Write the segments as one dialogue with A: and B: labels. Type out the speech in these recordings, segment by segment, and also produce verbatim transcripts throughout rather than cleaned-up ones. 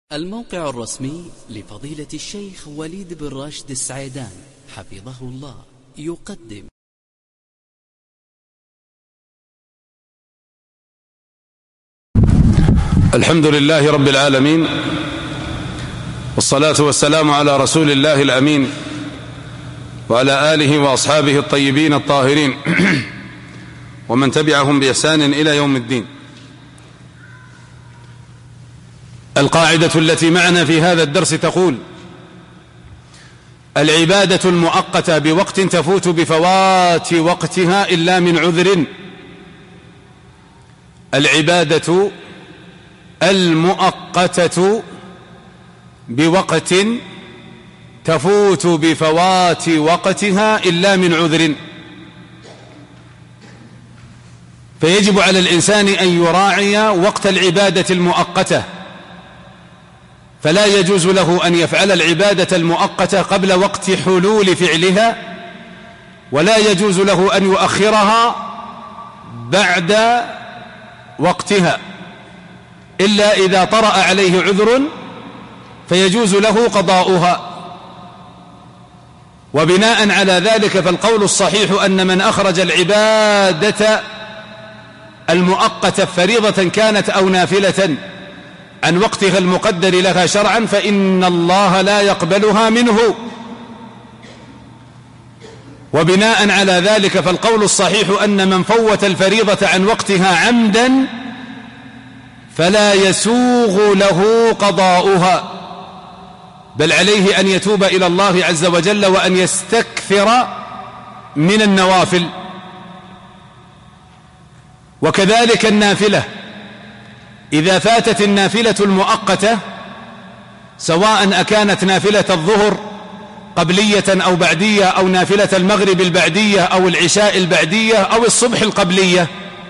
A: الموقع الرسمي لفضيلة الشيخ وليد بن راشد السعيدان حفظه الله يقدم.
B: الحمد لله رب العالمين، والصلاة والسلام على رسول الله الأمين وعلى آله وأصحابه الطيبين الطاهرين ومن تبعهم بإحسان إلى يوم الدين. القاعدة التي معنا في هذا الدرس تقول: العبادة المؤقتة بوقت تفوت بفوات وقتها إلا من عذر. العبادة المؤقتة بوقت تفوت بفوات وقتها إلا من عذر. فيجب على الإنسان أن يراعي وقت العبادة المؤقتة، فلا يجوز له أن يفعل العبادة المؤقتة قبل وقت حلول فعلها، ولا يجوز له أن يؤخرها بعد وقتها إلا إذا طرأ عليه عذر فيجوز له قضاؤها. وبناء على ذلك فالقول الصحيح أن من أخرج العبادة المؤقتة فريضة كانت أو نافلة عن وقتها المقدر لها شرعا فإن الله لا يقبلها منه. وبناء على ذلك فالقول الصحيح أن من فوت الفريضة عن وقتها عمدا فلا يسوغ له قضاؤها، بل عليه أن يتوب إلى الله عز وجل وأن يستكثر من النوافل. وكذلك النافلة، إذا فاتت النافلة المؤقتة سواء أكانت نافلة الظهر قبلية أو بعدية، أو نافلة المغرب البعدية، أو العشاء البعدية، أو الصبح القبلية،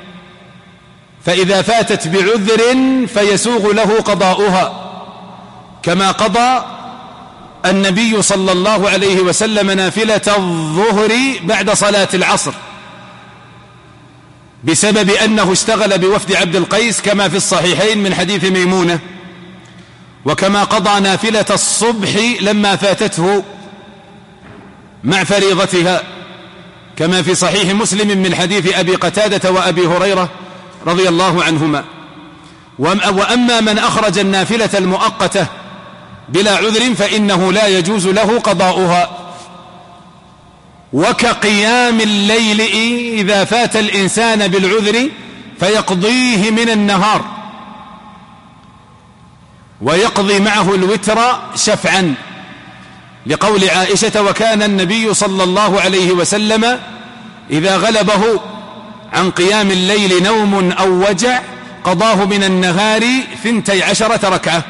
B: فإذا فاتت بعذر فيسوغ له قضاؤها، كما قضى النبي صلى الله عليه وسلم نافلة الظهر بعد صلاة العصر بسبب أنه اشتغل بوفد عبد القيس كما في الصحيحين من حديث ميمونة، وكما قضى نافلة الصبح لما فاتته مع فريضتها كما في صحيح مسلم من حديث أبي قتادة وأبي هريرة رضي الله عنهما. وأما من أخرج النافلة المؤقتة بلا عذر فإنه لا يجوز له قضاؤها. وكقيام الليل إذا فات الإنسان بالعذر فيقضيه من النهار ويقضي معه الوتر شفعا، لقول عائشة: وكان النبي صلى الله عليه وسلم إذا غلبه عن قيام الليل نوم أو وجع قضاه من النهار ثنتي عشرة ركعة.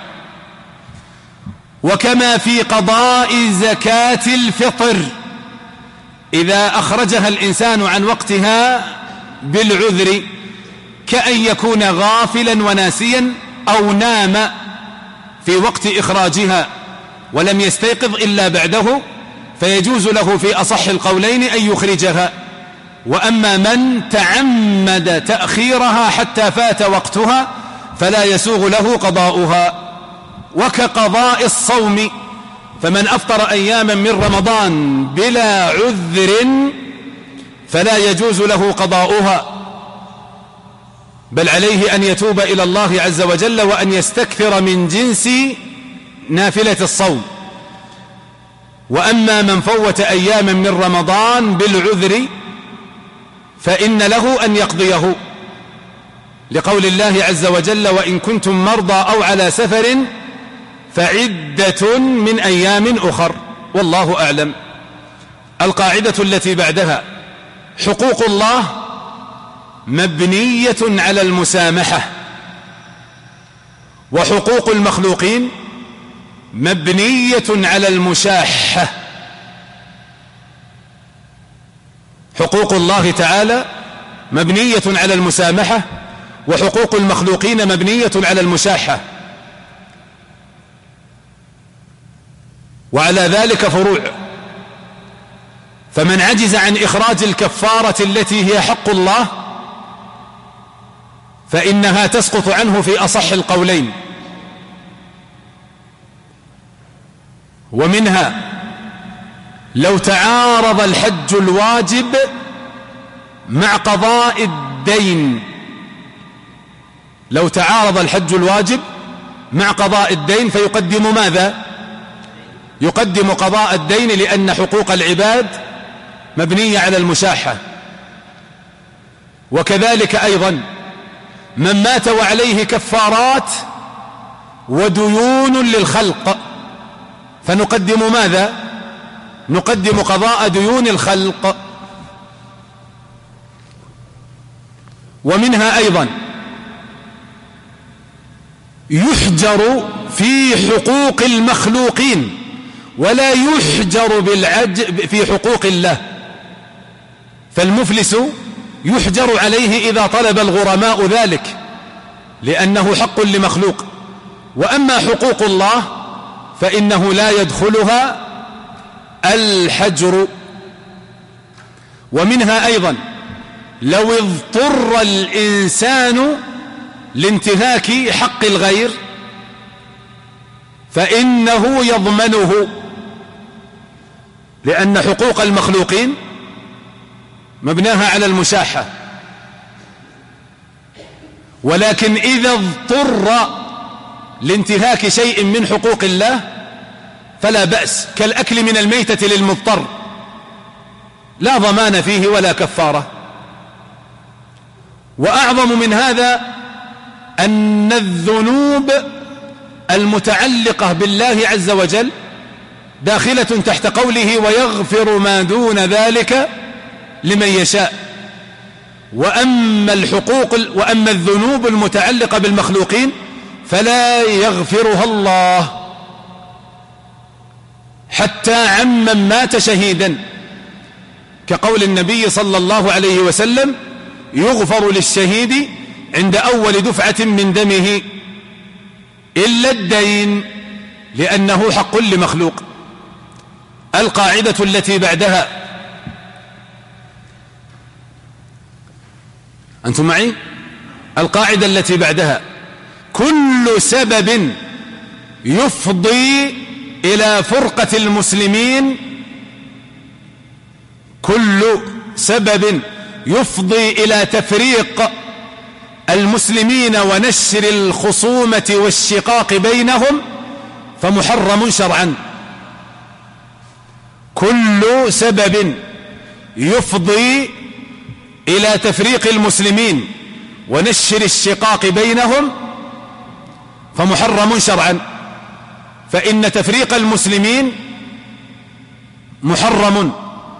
B: وكما في قضاء زكاة الفطر إذا أخرجها الإنسان عن وقتها بالعذر، كأن يكون غافلا وناسيا أو نام في وقت إخراجها ولم يستيقظ إلا بعده، فيجوز له في أصح القولين أن يخرجها. وأما من تعمد تأخيرها حتى فات وقتها فلا يسوغ له قضاؤها. وكقضاء الصوم، فمن أفطر أياما من رمضان بلا عذر فلا يجوز له قضاؤها، بل عليه أن يتوب إلى الله عز وجل وأن يستكثر من جنس نافلة الصوم. وأما من فوت أياما من رمضان بالعذر فإن له أن يقضيه، لقول الله عز وجل: وإن كنتم مرضى أو على سفر فعدة من أيام أخر، والله أعلم. القاعدة التي بعدها: حقوق الله مبنية على المسامحة، وحقوق المخلوقين مبنية على المشاحة. حقوق الله تعالى مبنية على المسامحة، وحقوق المخلوقين مبنية على المشاحة، وعلى ذلك فروع. فمن عجز عن إخراج الكفارة التي هي حق الله فإنها تسقط عنه في أصح القولين، ومنها لو تعارض الحج الواجب مع قضاء الدين، لو تعارض الحج الواجب مع قضاء الدين فيقدم ماذا؟ يقدم قضاء الدين، لأن حقوق العباد مبنية على المشاحة. وكذلك أيضا من مات وعليه كفارات وديون للخلق فنقدم ماذا؟ نقدم قضاء ديون الخلق. ومنها أيضا يحجر في حقوق المخلوقين ولا يحجر بالعجز في حقوق الله، فالمفلس يحجر عليه إذا طلب الغرماء ذلك لأنه حق لمخلوق، وأما حقوق الله فإنه لا يدخلها الحجر. ومنها أيضا لو اضطر الإنسان لانتهاك حق الغير فإنه يضمنه، لأن حقوق المخلوقين مبناها على المشاحة. ولكن إذا اضطر لانتهاك شيء من حقوق الله فلا بأس، كالأكل من الميتة للمضطر لا ضمان فيه ولا كفارة. وأعظم من هذا أن الذنوب المتعلقة بالله عز وجل داخلة تحت قوله ويغفر ما دون ذلك لمن يشاء. وأما الحقوق وأما الذنوب المتعلقة بالمخلوقين فلا يغفرها الله، حتى عمن مات شهيدا، كقول النبي صلى الله عليه وسلم يغفر للشهيد عند أول دفعة من دمه إلا الدين، لأنه حق لمخلوق. القاعدة التي بعدها، أنتم معي؟ القاعدة التي بعدها كل سبب يفضي إلى فرقة المسلمين، كل سبب يفضي إلى تفريق المسلمين ونشر الخصومة والشقاق بينهم فمحرم شرعا. كل سبب يفضي إلى تفريق المسلمين ونشر الشقاق بينهم فمحرم شرعا، فإن تفريق المسلمين محرم،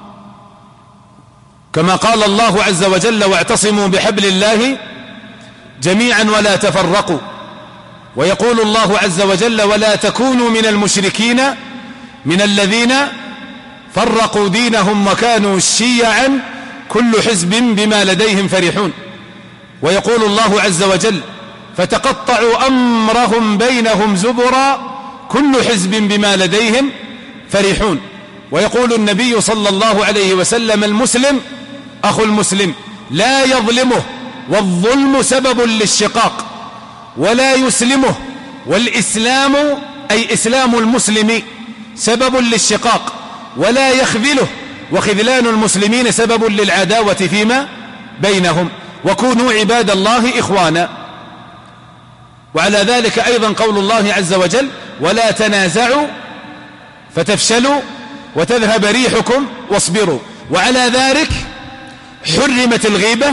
B: كما قال الله عز وجل واعتصموا بحبل الله جميعا ولا تفرقوا. ويقول الله عز وجل ولا تكونوا من المشركين من الذين فرقوا دينهم وكانوا شيعا كل حزب بما لديهم فرحون. ويقول الله عز وجل فتقطعوا أمرهم بينهم زبرا كل حزب بما لديهم فرحون. ويقول النبي صلى الله عليه وسلم المسلم أخو المسلم لا يظلمه، والظلم سبب للشقاق، ولا يسلمه، والإسلام أي إسلام المسلم سبب للشقاق، ولا يخذله، وخذلان المسلمين سبب للعداوة فيما بينهم. وكونوا عباد الله إخوانا. وعلى ذلك أيضا قول الله عز وجل ولا تنازعوا فتفشلوا وتذهب ريحكم واصبروا. وعلى ذلك حرمت الغيبة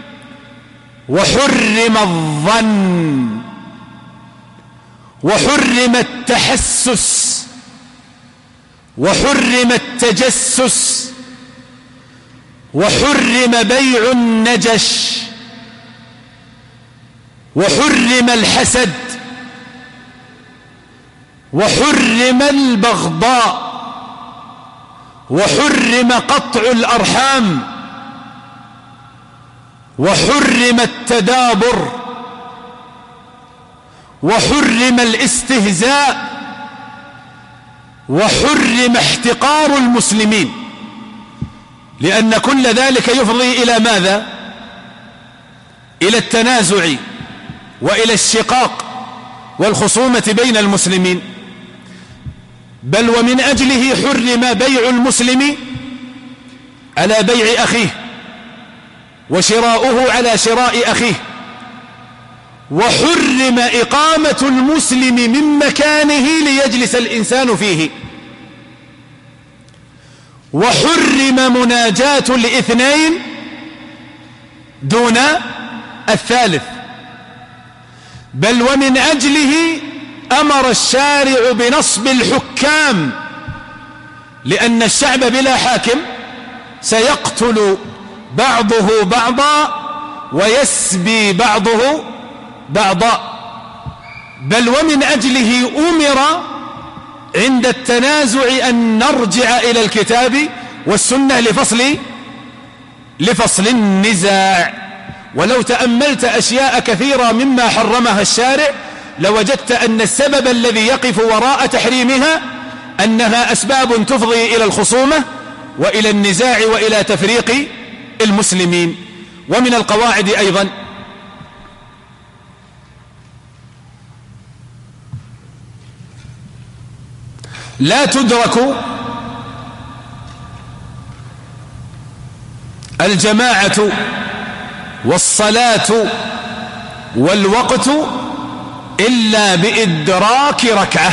B: وحرم الظن وحرم التحسس وحرم التجسس وحرم بيع النجش وحرم الحسد وحرم البغضاء وحرم قطع الأرحام وحرم التدابر وحرم الاستهزاء وحرم احتقار المسلمين، لأن كل ذلك يفضي إلى ماذا؟ إلى التنازع وإلى الشقاق والخصومة بين المسلمين. بل ومن أجله حرم بيع المسلم على بيع أخيه، وشراؤه على شراء أخيه، وحرم إقامة المسلم من مكانه ليجلس الإنسان فيه، وحرم مناجاة الاثنين دون الثالث. بل ومن أجله أمر الشارع بنصب الحكام، لأن الشعب بلا حاكم سيقتل بعضه بعضا ويسبي بعضه بعضا. بل ومن أجله أمر عند التنازع أن نرجع إلى الكتاب والسنة لفصل لفصل النزاع. ولو تأملت أشياء كثيرة مما حرمها الشارع لوجدت أن السبب الذي يقف وراء تحريمها أنها أسباب تفضي إلى الخصومة وإلى النزاع وإلى تفريق المسلمين. ومن القواعد أيضا لا تدرك الجماعة والصلاة والوقت إلا بإدراك ركعة.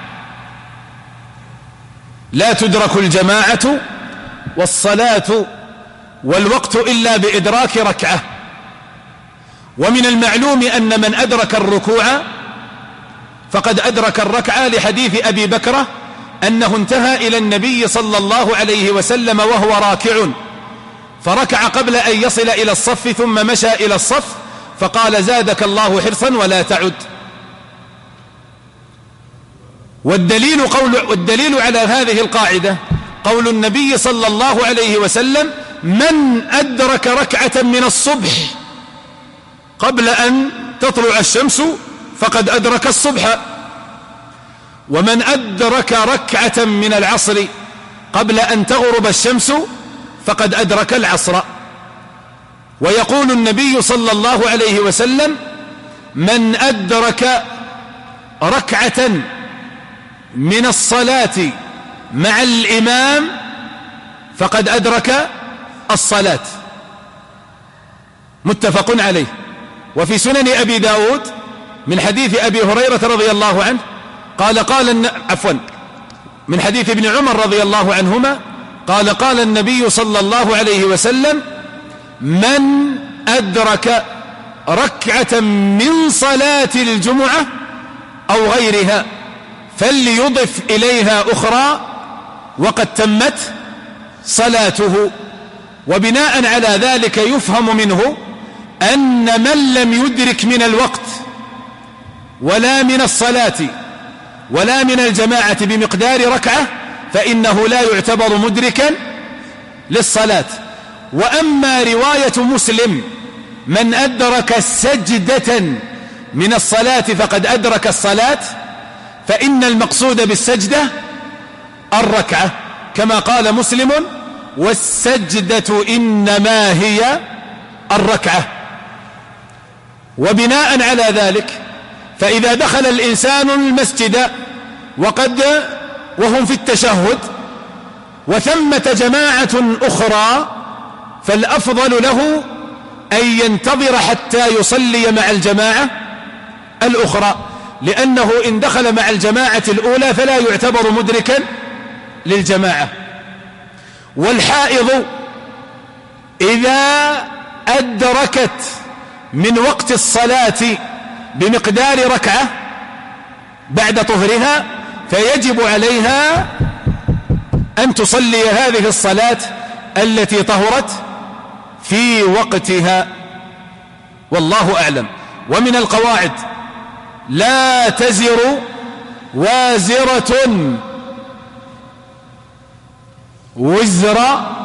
B: لا تدرك الجماعة والصلاة والوقت إلا بإدراك ركعة. ومن المعلوم أن من أدرك الركوع فقد أدرك الركعة، لحديث أبي بكرة أنه انتهى إلى النبي صلى الله عليه وسلم وهو راكع، فركع قبل أن يصل إلى الصف ثم مشى إلى الصف فقال زادك الله حرصا ولا تعد. والدليل, قول والدليل على هذه القاعدة قول النبي صلى الله عليه وسلم من أدرك ركعة من الصبح قبل أن تطلع الشمس فقد أدرك الصبح، ومن أدرك ركعة من العصر قبل أن تغرب الشمس فقد أدرك العصر. ويقول النبي صلى الله عليه وسلم من أدرك ركعة من الصلاة مع الإمام فقد أدرك الصلاة، متفق عليه. وفي سنن أبي داود من حديث أبي هريرة رضي الله عنه قال قال عفوا من حديث ابن عمر رضي الله عنهما قال قال النبي صلى الله عليه وسلم من أدرك ركعة من صلاة الجمعة أو غيرها فليضف إليها أخرى وقد تمت صلاته. وبناء على ذلك يفهم منه أن من لم يدرك من الوقت ولا من الصلاة ولا من الجماعة بمقدار ركعة فإنه لا يعتبر مدركا للصلاة. وأما رواية مسلم من أدرك سجدة من الصلاة فقد أدرك الصلاة فإن المقصود بالسجدة الركعة، كما قال مسلم والسجدة إنما هي الركعة. وبناء على ذلك فإذا دخل الإنسان المسجد وقد وهم في التشهد وثمة جماعة أخرى فالأفضل له أن ينتظر حتى يصلي مع الجماعة الأخرى، لأنه إن دخل مع الجماعة الأولى فلا يعتبر مدركا للجماعة. والحائض إذا أدركت من وقت الصلاة بمقدار ركعة بعد طهرها فيجب عليها أن تصلي هذه الصلاة التي طهرت في وقتها، والله أعلم. ومن القواعد لا تزر وازرة وزر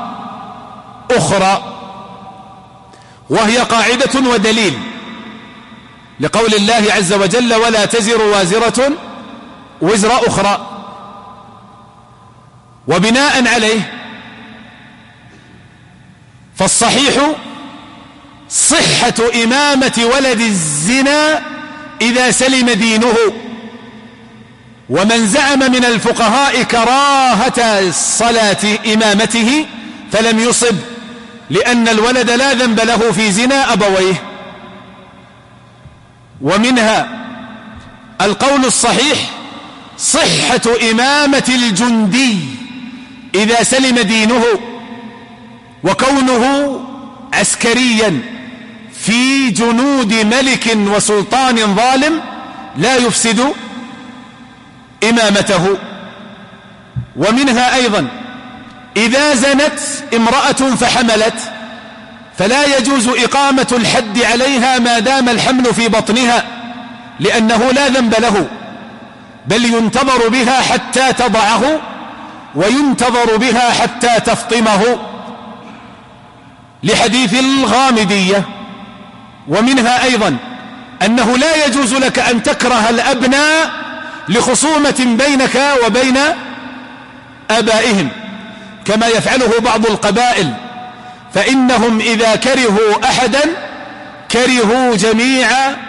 B: أخرى، وهي قاعدة ودليل لقول الله عز وجل ولا تزر وازرة وزر أخرى. وبناء عليه فالصحيح صحة إمامة ولد الزنا إذا سلم دينه، ومن زعم من الفقهاء كراهة الصلاة إمامته فلم يصب، لأن الولد لا ذنب له في زنا أبويه. ومنها القول الصحيح صحة إمامة الجندي إذا سلم دينه، وكونه عسكريا في جنود ملك وسلطان ظالم لا يفسد إمامته. ومنها أيضا إذا زنت امرأة فحملت فلا يجوز إقامة الحد عليها ما دام الحمل في بطنها، لأنه لا ذنب له، بل ينتظر بها حتى تضعه وينتظر بها حتى تفطمه، لحديث الغامدية. ومنها أيضا أنه لا يجوز لك أن تكره الأبناء لخصومة بينك وبين آبائهم، كما يفعله بعض القبائل، فإنهم إذا كرهوا أحدا كرهوا جميع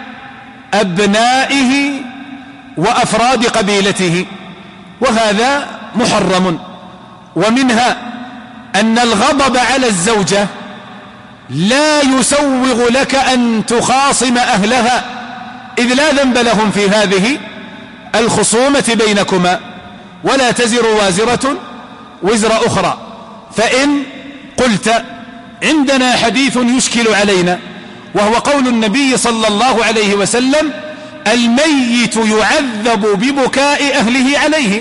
B: أبنائه وأفراد قبيلته، وهذا محرم. ومنها أن الغضب على الزوجة لا يسوغ لك أن تخاصم أهلها، إذ لا ذنب لهم في هذه الخصومة بينكما، ولا تزر وازرة وزر أخرى. فإن قلت عندنا حديث يشكل علينا، وهو قول النبي صلى الله عليه وسلم: الميت يعذب ببكاء أهله عليه،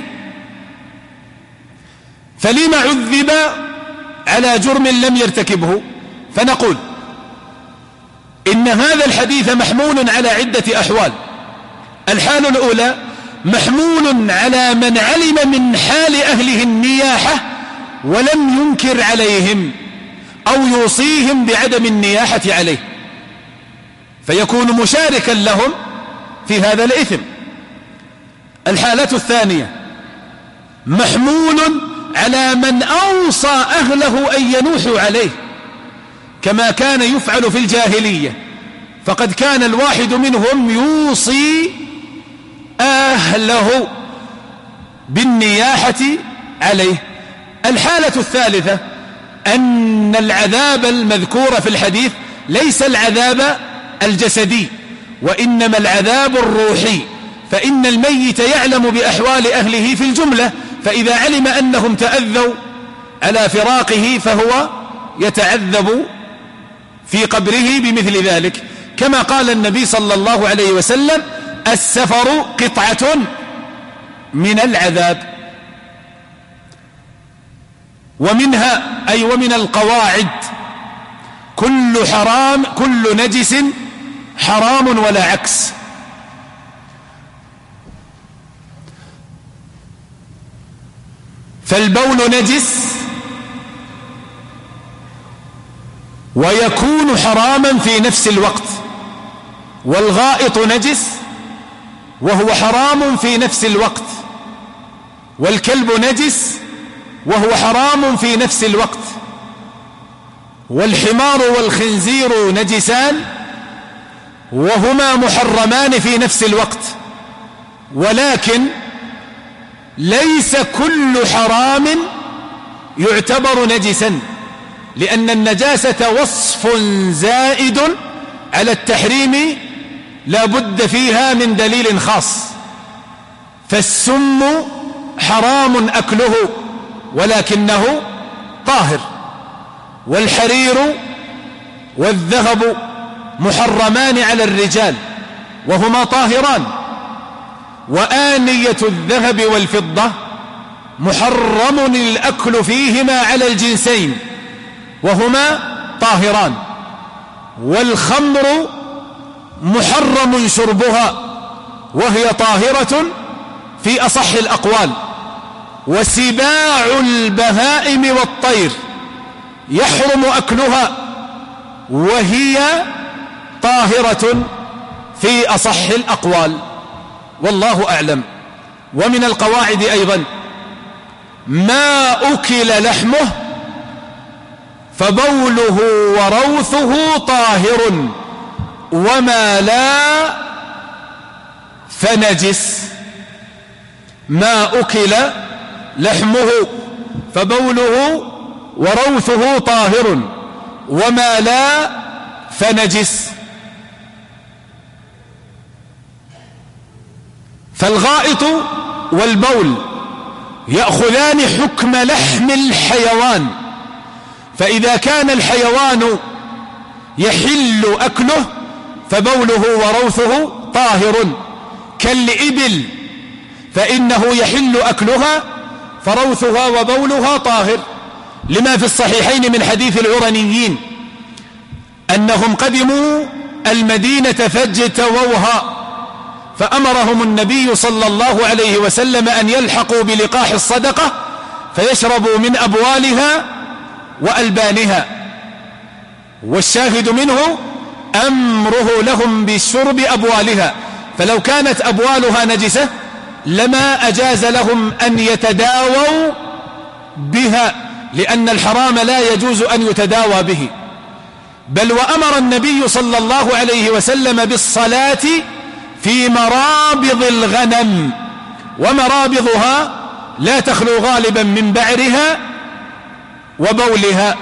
B: فلما عذب على جرم لم يرتكبه؟ فنقول إن هذا الحديث محمول على عدة أحوال. الحال الأولى محمول على من علم من حال أهله النياحة ولم ينكر عليهم أو يوصيهم بعدم النياحة عليه، فيكون مشاركا لهم في هذا الإثم. الحالة الثانية محمول على من أوصى أهله أن ينوحوا عليه، كما كان يفعل في الجاهلية، فقد كان الواحد منهم يوصي أهله بالنياحة عليه. الحالة الثالثة أن العذاب المذكور في الحديث ليس العذاب الجسدي، وإنما العذاب الروحي، فإن الميت يعلم بأحوال أهله في الجملة، فإذا علم أنهم تأذوا على فراقه فهو يتعذب في قبره بمثل ذلك، كما قال النبي صلى الله عليه وسلم: السفر قطعة من العذاب. ومنها أي ومن القواعد كل حرام كل نجس حرام ولا عكس. فالبول نجس ويكون حراما في نفس الوقت، والغائط نجس وهو حرام في نفس الوقت، والكلب نجس وهو حرام في نفس الوقت، والحمار والخنزير نجسان وهما محرمان في نفس الوقت. ولكن ليس كل حرام يعتبر نجسا، لأن النجاسة وصف زائد على التحريم لا بد فيها من دليل خاص. فالسم حرام أكله ولكنه طاهر، والحرير والذهب محرمان على الرجال وهما طاهران، وآنية الذهب والفضة محرم الأكل فيهما على الجنسين وهما طاهران، والخمر محرم شربها وهي طاهرة في أصح الأقوال، وسباع البهائم والطير يحرم أكلها وهي طاهرة في أصح الأقوال، والله أعلم. ومن القواعد أيضا ما أكل لحمه فبوله وروثه طاهر، وما لا فنجس. ما أكل لحمه فبوله وروثه طاهر، وما لا فنجس. فالغائط والبول يأخذان حكم لحم الحيوان، فإذا كان الحيوان يحل أكله فبوله وروثه طاهر، كالإبل فإنه يحل أكلها فروثها وبولها طاهر، لما في الصحيحين من حديث العرنيين أنهم قدموا المدينة فاجتووها، فأمرهم النبي صلى الله عليه وسلم أن يلحقوا بلقاح الصدقة فيشربوا من أبوالها وألبانها، والشاهد منه أمره لهم بشرب أبوالها، فلو كانت أبوالها نجسة لما أجاز لهم أن يتداووا بها، لأن الحرام لا يجوز أن يتداوى به. بل وأمر النبي صلى الله عليه وسلم بالصلاة في مرابض الغنم، ومرابضها لا تخلو غالبا من بعرها وبولها.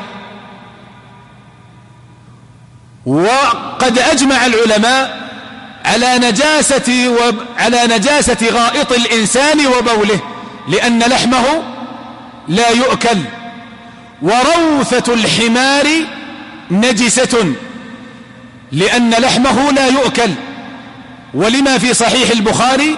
B: وقد أجمع العلماء على نجاسة, و... على نجاسة غائط الإنسان وبوله، لأن لحمه لا يؤكل. وروثة الحمار نجسة لأن لحمه لا يؤكل، ولما في صحيح البخاري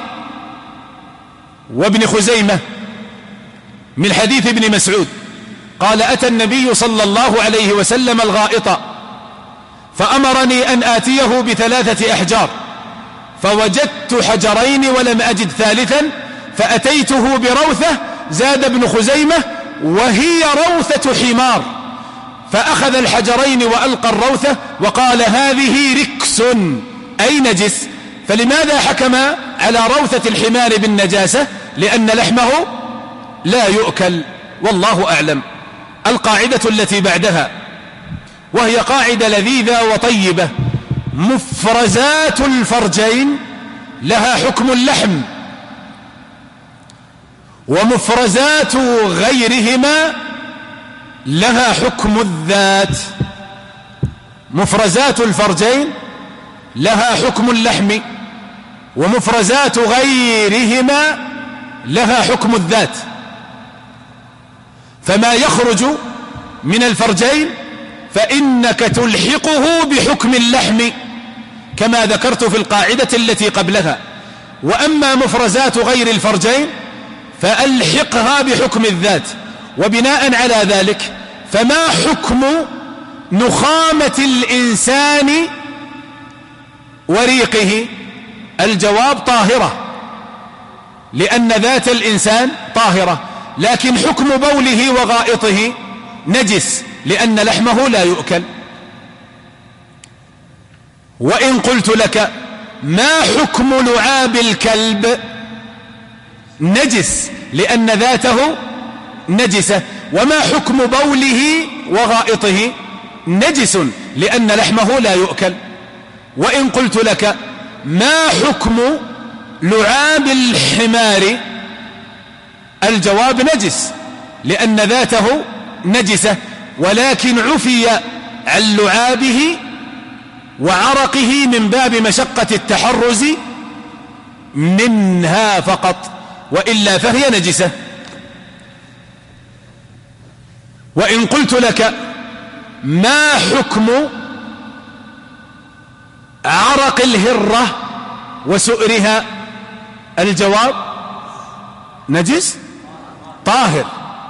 B: وابن خزيمة من حديث ابن مسعود قال: أتى النبي صلى الله عليه وسلم الغائط فأمرني أن آتيه بثلاثة أحجار، فوجدت حجرين ولم أجد ثالثا، فأتيته بروثة، زاد ابن خزيمة، وهي روثة حمار، فأخذ الحجرين وألقى الروثة وقال: هذه ركس أي نجس. فلماذا حكم على روثة الحمار بالنجاسة؟ لأن لحمه لا يؤكل، والله أعلم. القاعدة التي بعدها، وهي قاعدة لذيذة وطيبة: مفرزات الفرجين لها حكم اللحم، ومفرزات غيرهما لها حكم الذات. مفرزات الفرجين لها حكم اللحم، ومفرزات غيرهما لها حكم الذات. فما يخرج من الفرجين فإنك تلحقه بحكم اللحم كما ذكرت في القاعدة التي قبلها. وأما مفرزات غير الفرجين فألحقها بحكم الذات. وبناء على ذلك فما حكم نخامة الإنسان وريقه؟ الجواب: طاهرة، لأن ذات الإنسان طاهرة، لكن حكم بوله وغائطه نجس، لأن لحمه لا يؤكل. وإن قلت لك: ما حكم لعاب الكلب؟ نجس، لأن ذاته نجسة. وما حكم بوله وغائطه؟ نجس، لأن لحمه لا يؤكل. وإن قلت لك: ما حكم لعاب الحمار؟ الجواب: نجس، لأن ذاته نجسة، ولكن عفي عن لعابه وعرقه من باب مشقة التحرز منها فقط، وإلا فهي نجسة. وإن قلت لك: ما حكم عرق الهرة وسؤرها؟ الجواب: نجس طاهر،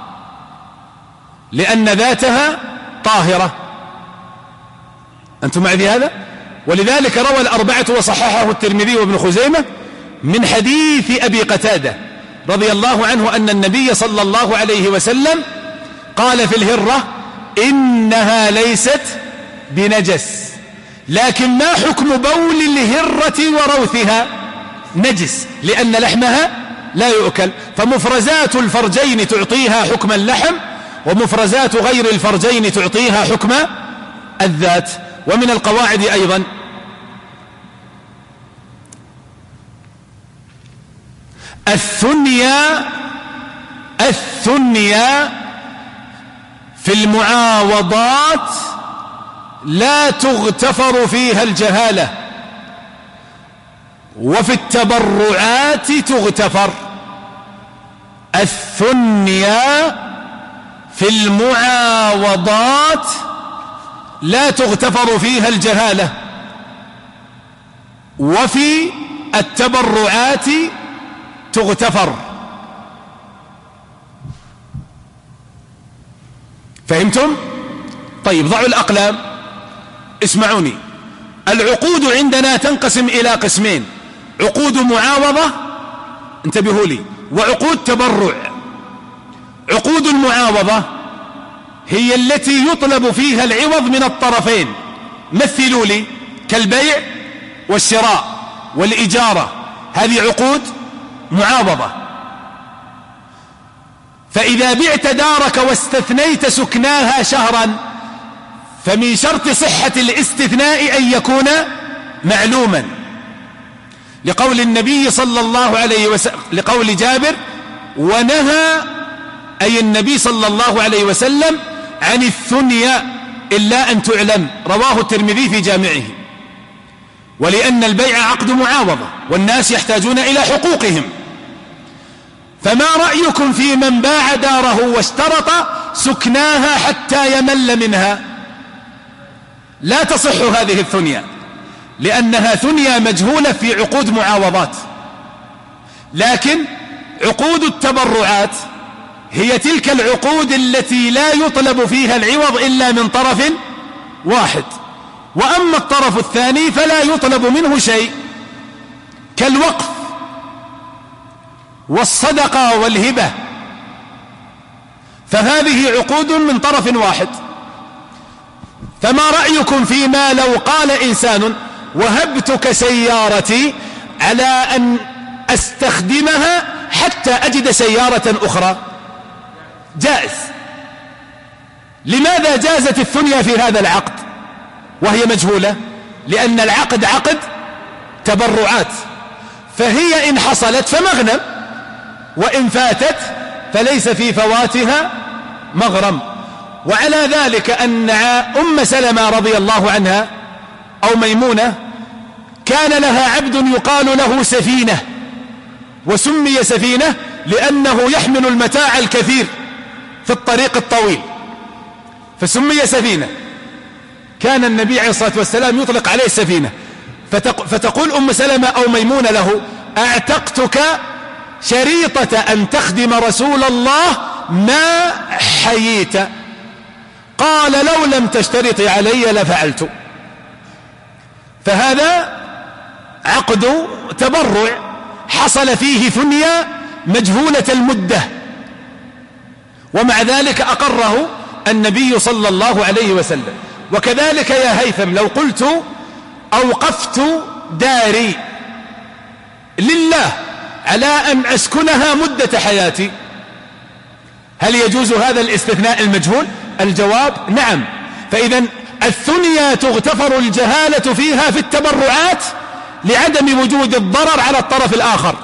B: لأن ذاتها طاهرة. أنتم معي في هذا؟ ولذلك روى الأربعة وصححه الترمذي وابن خزيمة من حديث أبي قتادة رضي الله عنه أن النبي صلى الله عليه وسلم قال في الهرة: إنها ليست بنجس. لكن ما حكم بول الهرة وروثها؟ نجس، لأن لحمها لا يؤكل. فمفرزات الفرجين تعطيها حكم اللحم، ومفرزات غير الفرجين تعطيها حكم الذات. ومن القواعد أيضا الثنيا الثنيا في المعاوضات لا تغتفر فيها الجهالة، وفي التبرعات تغتفر. الثنيا في المعاوضات لا تغتفر فيها الجهالة، وفي التبرعات تغتفر. فهمتم؟ طيب ضعوا الأقلام، اسمعوني. العقود عندنا تنقسم إلى قسمين: عقود معاوضة، انتبهوا لي، وعقود تبرع. عقود المعاوضة هي التي يطلب فيها العوض من الطرفين. مثلوا لي: كالبيع والشراء والإجارة، هذه عقود معاوضة. فإذا بعت دارك واستثنيت سكناها شهرا، فمن شرط صحة الاستثناء أن يكون معلوما، لقول النبي صلى الله عليه وسلم، لقول جابر: ونهى أي النبي صلى الله عليه وسلم عن الثنيا إلا أن تعلم. رواه الترمذي في جامعه. ولأن البيع عقد معاوضة والناس يحتاجون إلى حقوقهم. فما رأيكم في من باع داره واشترط سكناها حتى يمل منها؟ لا تصح هذه الثنيا، لأنها ثنيا مجهولة في عقود معاوضات. لكن عقود التبرعات هي تلك العقود التي لا يطلب فيها العوض إلا من طرف واحد، وأما الطرف الثاني فلا يطلب منه شيء، كالوقف والصدقة والهبة، فهذه عقود من طرف واحد. فما رأيكم فيما لو قال إنسان: وهبتك سيارتي على أن أستخدمها حتى أجد سيارة أخرى؟ جائز. لماذا جازت الثنيا في هذا العقد وهي مجهولة؟ لأن العقد عقد تبرعات، فهي إن حصلت فمغنم، وإن فاتت فليس في فواتها مغرم. وعلى ذلك أن أم سلمة رضي الله عنها أو ميمونة كان لها عبد يقال له سفينة، وسمي سفينة لأنه يحمل المتاع الكثير في الطريق الطويل، فسمي سفينة. كان النبي عليه الصلاة والسلام يطلق عليه سفينة. فتقول أم سلمة أو ميمونة له: أعتقتك شريطة أن تخدم رسول الله ما حييت. قال: لو لم تشترطي علي لفعلت. فهذا عقد تبرع حصل فيه ثنيا مجهولة المدة، ومع ذلك أقره النبي صلى الله عليه وسلم. وكذلك يا هيثم، لو قلت: أوقفت داري لله على أن أسكنها مدة حياتي، هل يجوز هذا الاستثناء المجهول؟ الجواب: نعم. فإذا الثنيا تغتفر الجهالة فيها في التبرعات لعدم وجود الضرر على الطرف الآخر،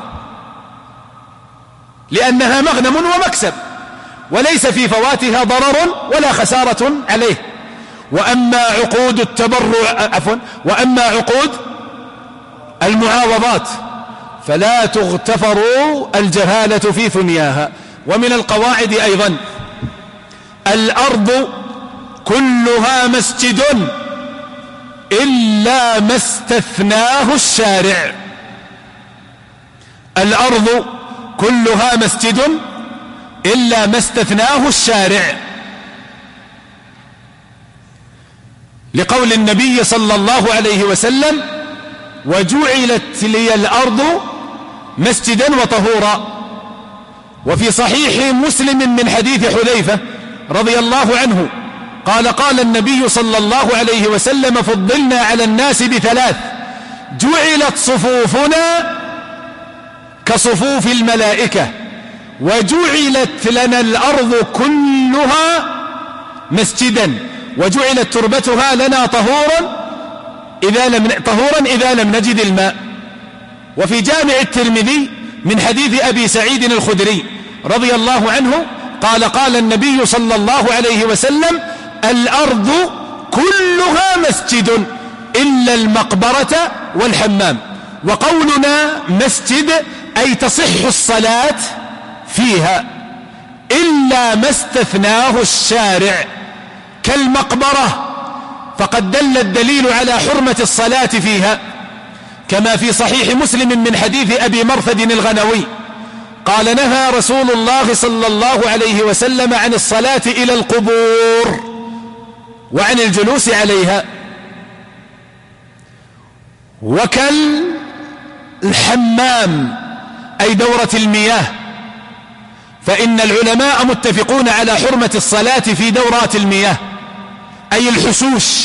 B: لأنها مغنم ومكسب، وليس في فواتها ضرر ولا خسارة عليه. وأما عقود التبرع عفوا وأما عقود المعاوضات فلا تغتفر الجهالة في ثنياها. ومن القواعد أيضا: الأرض كلها مسجد إلا ما استثناه الشارع. الأرض كلها مسجد إلا ما استثناه الشارع، لقول النبي صلى الله عليه وسلم: وجعلت لي الأرض مسجدا وطهورا. وفي صحيح مسلم من حديث حذيفة رضي الله عنه قال: قال النبي صلى الله عليه وسلم: فضلنا على الناس بثلاث: جعلت صفوفنا كصفوف الملائكة، وجعلت لنا الأرض كلها مسجدا، وجعلت تربتها لنا طهورا إذا لم طهورا إذا لم نجد الماء. وفي جامع الترمذي من حديث أبي سعيد الخدري رضي الله عنه قال قال النبي صلى الله عليه وسلم: الأرض كلها مسجد إلا المقبرة والحمام. وقولنا مسجد أي تصح الصلاة فيها إلا ما استثناه الشارع كالمقبرة، فقد دل الدليل على حرمة الصلاة فيها، كما في صحيح مسلم من حديث أبي مرثد الغنوي قال: نهى رسول الله صلى الله عليه وسلم عن الصلاة إلى القبور وعن الجلوس عليها. وكالحمام أي دورة المياه، فإن العلماء متفقون على حرمة الصلاة في دورات المياه أي الحشوش.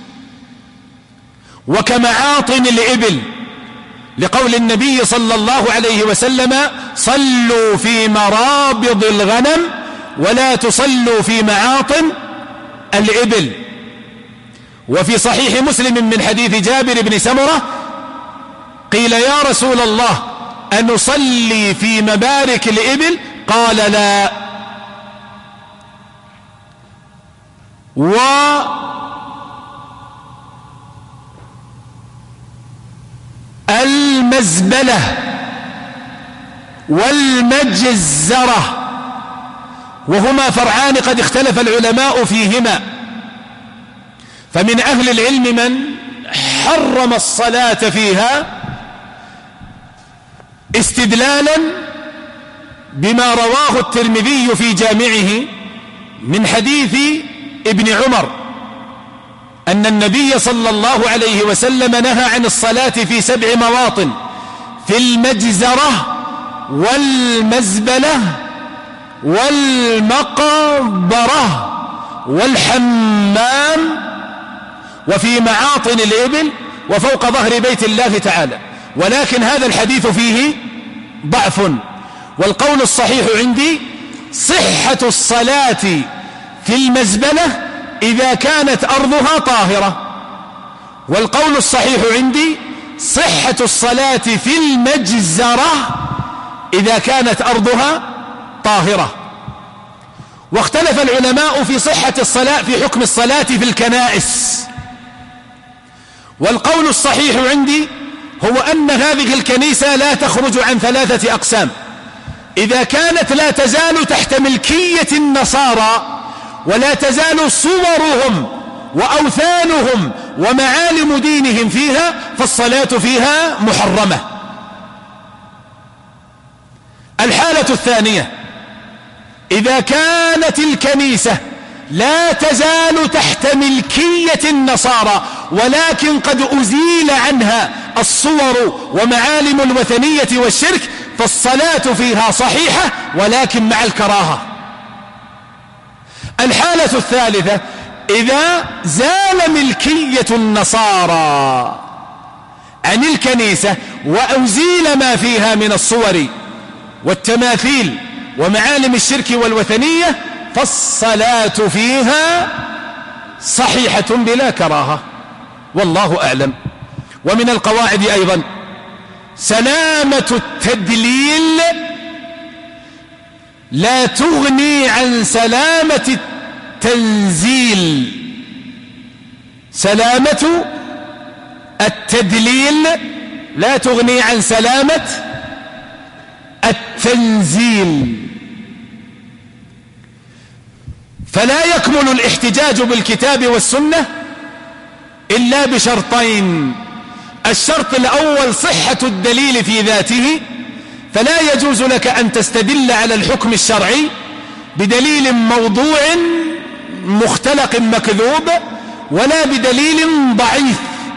B: وكمعاطن الإبل، لقول النبي صلى الله عليه وسلم: صلوا في مرابض الغنم ولا تصلوا في معاطن الإبل. وفي صحيح مسلم من حديث جابر بن سمرة قيل: يا رسول الله أنصلي في مبارك الإبل؟ قال: لا. والمزبلة والمجزرة، وهما فرعان قد اختلف العلماء فيهما، فمن أهل العلم من حرم الصلاة فيها استدلالا بما رواه الترمذي في جامعه من حديث ابن عمر أن النبي صلى الله عليه وسلم نهى عن الصلاة في سبع مواطن: في المجزرة والمزبلة والمقبرة والحمام وفي معاطن الإبل وفوق ظهر بيت الله تعالى. ولكن هذا الحديث فيه ضعف، والقول الصحيح عندي صحة الصلاة في المزبلة إذا كانت أرضها طاهرة، والقول الصحيح عندي صحة الصلاة في المجزرة إذا كانت أرضها طاهرة. واختلف العلماء في صحة الصلاة في حكم الصلاة في الكنائس، والقول الصحيح عندي هو أن هذه الكنيسة لا تخرج عن ثلاثة أقسام: إذا كانت لا تزال تحت ملكية النصارى ولا تزال صورهم وأوثانهم ومعالم دينهم فيها فالصلاة فيها محرمة. الحالة الثانية: إذا كانت الكنيسة لا تزال تحت ملكية النصارى ولكن قد أزيل عنها الصور ومعالم الوثنية والشرك فالصلاة فيها صحيحة ولكن مع الكراهة. الحالة الثالثة: إذا زال ملكية النصارى عن الكنيسة وأزيل ما فيها من الصور والتماثيل ومعالم الشرك والوثنية فالصلاة فيها صحيحة بلا كراهة، والله أعلم. ومن القواعد أيضا سلامة التدليل لا تغني عن سلامة التنزيل. سلامة التدليل لا تغني عن سلامة التنزيل. فلا يكمل الاحتجاج بالكتاب والسنة إلا بشرطين: الشرط الأول صحة الدليل في ذاته، فلا يجوز لك أن تستدل على الحكم الشرعي بدليل موضوع مختلق مكذوب ولا بدليل ضعيف.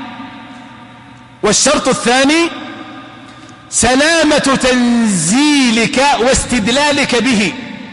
B: والشرط الثاني سلامة تنزيلك واستدلالك به،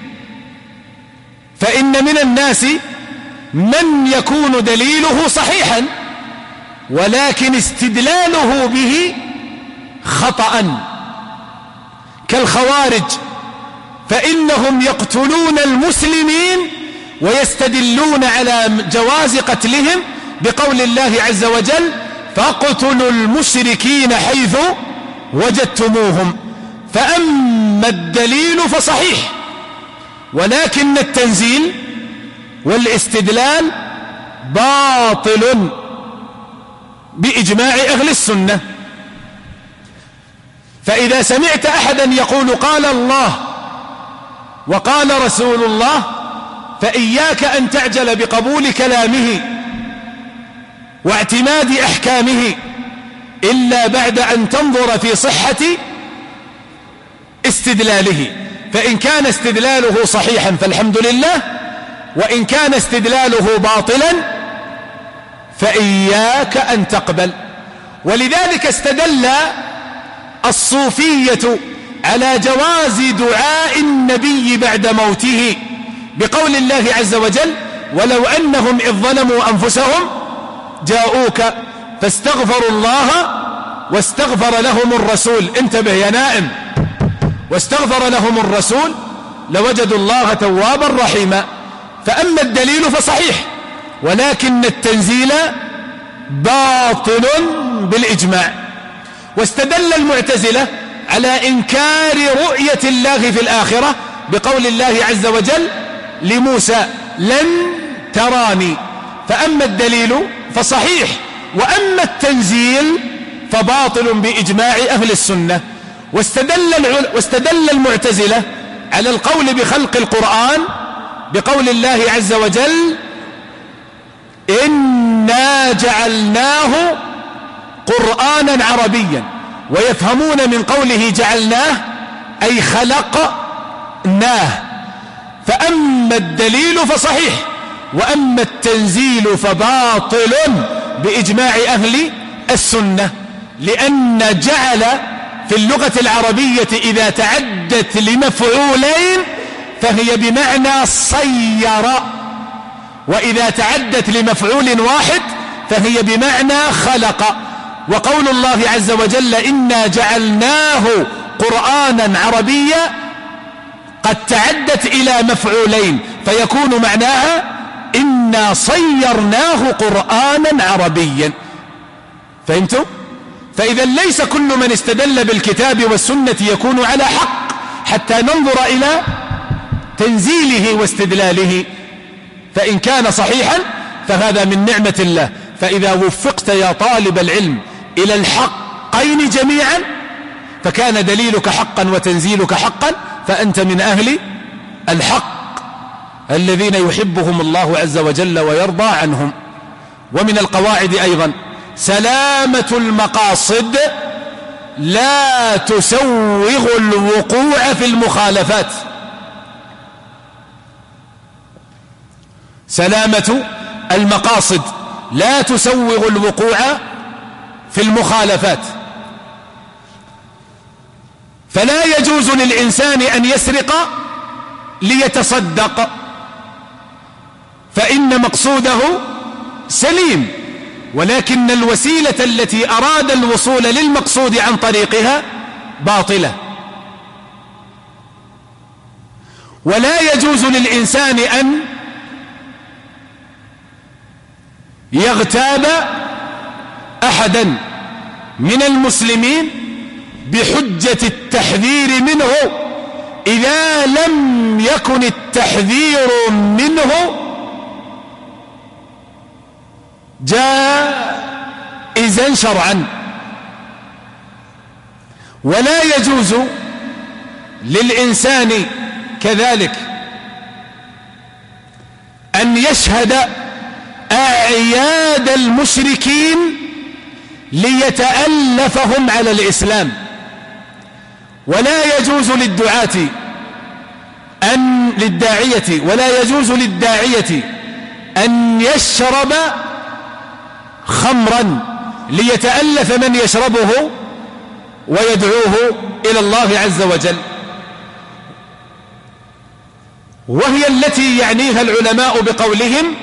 B: فإن من الناس من يكون دليله صحيحا ولكن استدلاله به خطأ، كالخوارج، فإنهم يقتلون المسلمين ويستدلون على جواز قتلهم بقول الله عز وجل: فاقتلوا المشركين حيث وجدتموهم. فأما الدليل فصحيح، ولكن التنزيل والاستدلال باطل بإجماع أهل السنة. فإذا سمعت أحدا يقول قال الله وقال رسول الله فإياك أن تعجل بقبول كلامه واعتماد أحكامه إلا بعد أن تنظر في صحة استدلاله، فإن كان استدلاله صحيحا فالحمد لله، وإن كان استدلاله باطلا فإياك أن تقبل. ولذلك استدل الصوفية على جواز دعاء النبي بعد موته بقول الله عز وجل ولو أنهم إذ ظلموا أنفسهم جاءوك فاستغفروا الله واستغفر لهم الرسول، انتبه يا نائم، واستغفر لهم الرسول لوجدوا الله توابا رحيما. فأما الدليل فصحيح، ولكن التنزيل باطل بالإجماع. واستدل المعتزلة على إنكار رؤية الله في الآخرة بقول الله عز وجل لموسى لن تراني. فأما الدليل فصحيح، وأما التنزيل فباطل بإجماع أهل السنة. واستدل, واستدل المعتزلة على القول بخلق القرآن بقول الله عز وجل إنا جعلناه قرآنا عربيا، ويفهمون من قوله جعلناه أي خلقناه. فأما الدليل فصحيح، وأما التنزيل فباطل بإجماع أهل السنة، لأن جعل في اللغة العربية إذا تعدت لمفعولين فهي بمعنى صير، وإذا تعدت لمفعول واحد فهي بمعنى خلق. وقول الله عز وجل إنا جعلناه قرآنا عربيا قد تعدت إلى مفعولين، فيكون معناها إنا صيرناه قرآنا عربيا. فهمتم؟ فإذا ليس كل من استدل بالكتاب والسنة يكون على حق حتى ننظر إلى تنزيله واستدلاله، فإن كان صحيحا فهذا من نعمة الله. فإذا وفقت يا طالب العلم إلى الحقين جميعا فكان دليلك حقا وتنزيلك حقا، فأنت من أهل الحق الذين يحبهم الله عز وجل ويرضى عنهم. ومن القواعد أيضا سلامة المقاصد لا تسوغ الوقوع في المخالفات. سلامة المقاصد لا تسوغ الوقوع في المخالفات. فلا يجوز للإنسان أن يسرق ليتصدق، فإن مقصوده سليم، ولكن الوسيلة التي أراد الوصول للمقصود عن طريقها باطلة. ولا يجوز للإنسان أن يغتاب أحدا من المسلمين بحجة التحذير منه إذا لم يكن التحذير منه جائزا شرعا. ولا يجوز للإنسان كذلك أن يشهد أعياد المشركين ليتألفهم على الإسلام. ولا يجوز للدعاة أن للداعية ولا يجوز للداعية أن يشرب خمرا ليتألف من يشربه ويدعوه إلى الله عز وجل، وهي التي يعنيها العلماء بقولهم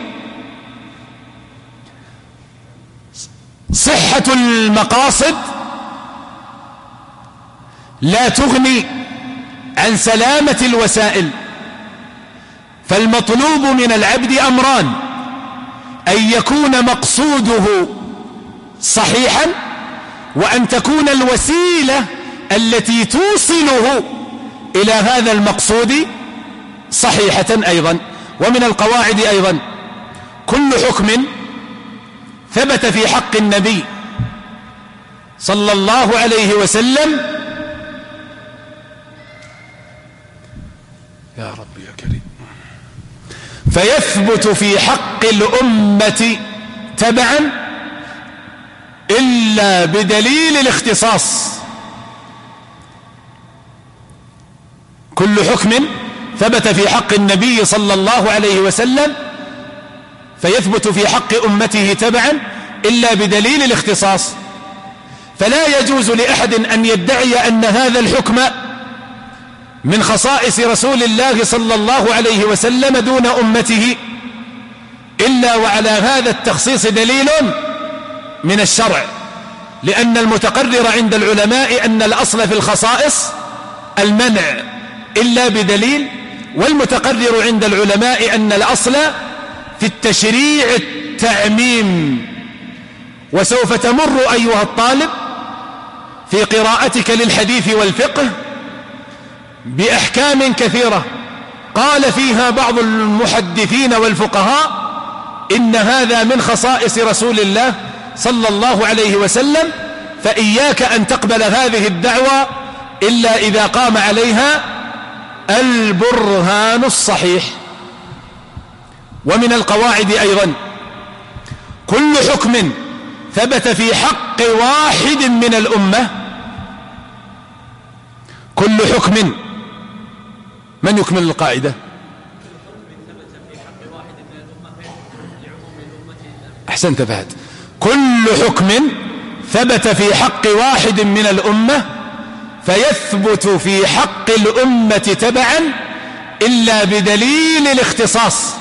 B: صحة المقاصد لا تغني عن سلامة الوسائل. فالمطلوب من العبد أمران: أن يكون مقصوده صحيحا، وأن تكون الوسيلة التي توصله إلى هذا المقصود صحيحة أيضا. ومن القواعد أيضا كل حكم ثبت في حق النبي صلى الله عليه وسلم يا رب يا كريم فيثبت في حق الأمة تبعا إلا بدليل الاختصاص. كل حكم ثبت في حق النبي صلى الله عليه وسلم فيثبت في حق أمته تبعا إلا بدليل الاختصاص. فلا يجوز لأحد أن يدعي أن هذا الحكم من خصائص رسول الله صلى الله عليه وسلم دون أمته إلا وعلى هذا التخصيص دليل من الشرع، لأن المتقرر عند العلماء أن الأصل في الخصائص المنع إلا بدليل، والمتقرر عند العلماء أن الأصل في التشريع التعميم. وسوف تمر أيها الطالب في قراءتك للحديث والفقه بأحكام كثيرة قال فيها بعض المحدثين والفقهاء إن هذا من خصائص رسول الله صلى الله عليه وسلم، فإياك أن تقبل هذه الدعوة إلا إذا قام عليها البرهان الصحيح. ومن القواعد أيضا كل حكم ثبت في حق واحد من الأمة، كل حكم، من يكمل القاعدة؟ أحسنت فهد. كل حكم ثبت في حق واحد من الأمة فيثبت في حق الأمة تبعا إلا بدليل الاختصاص.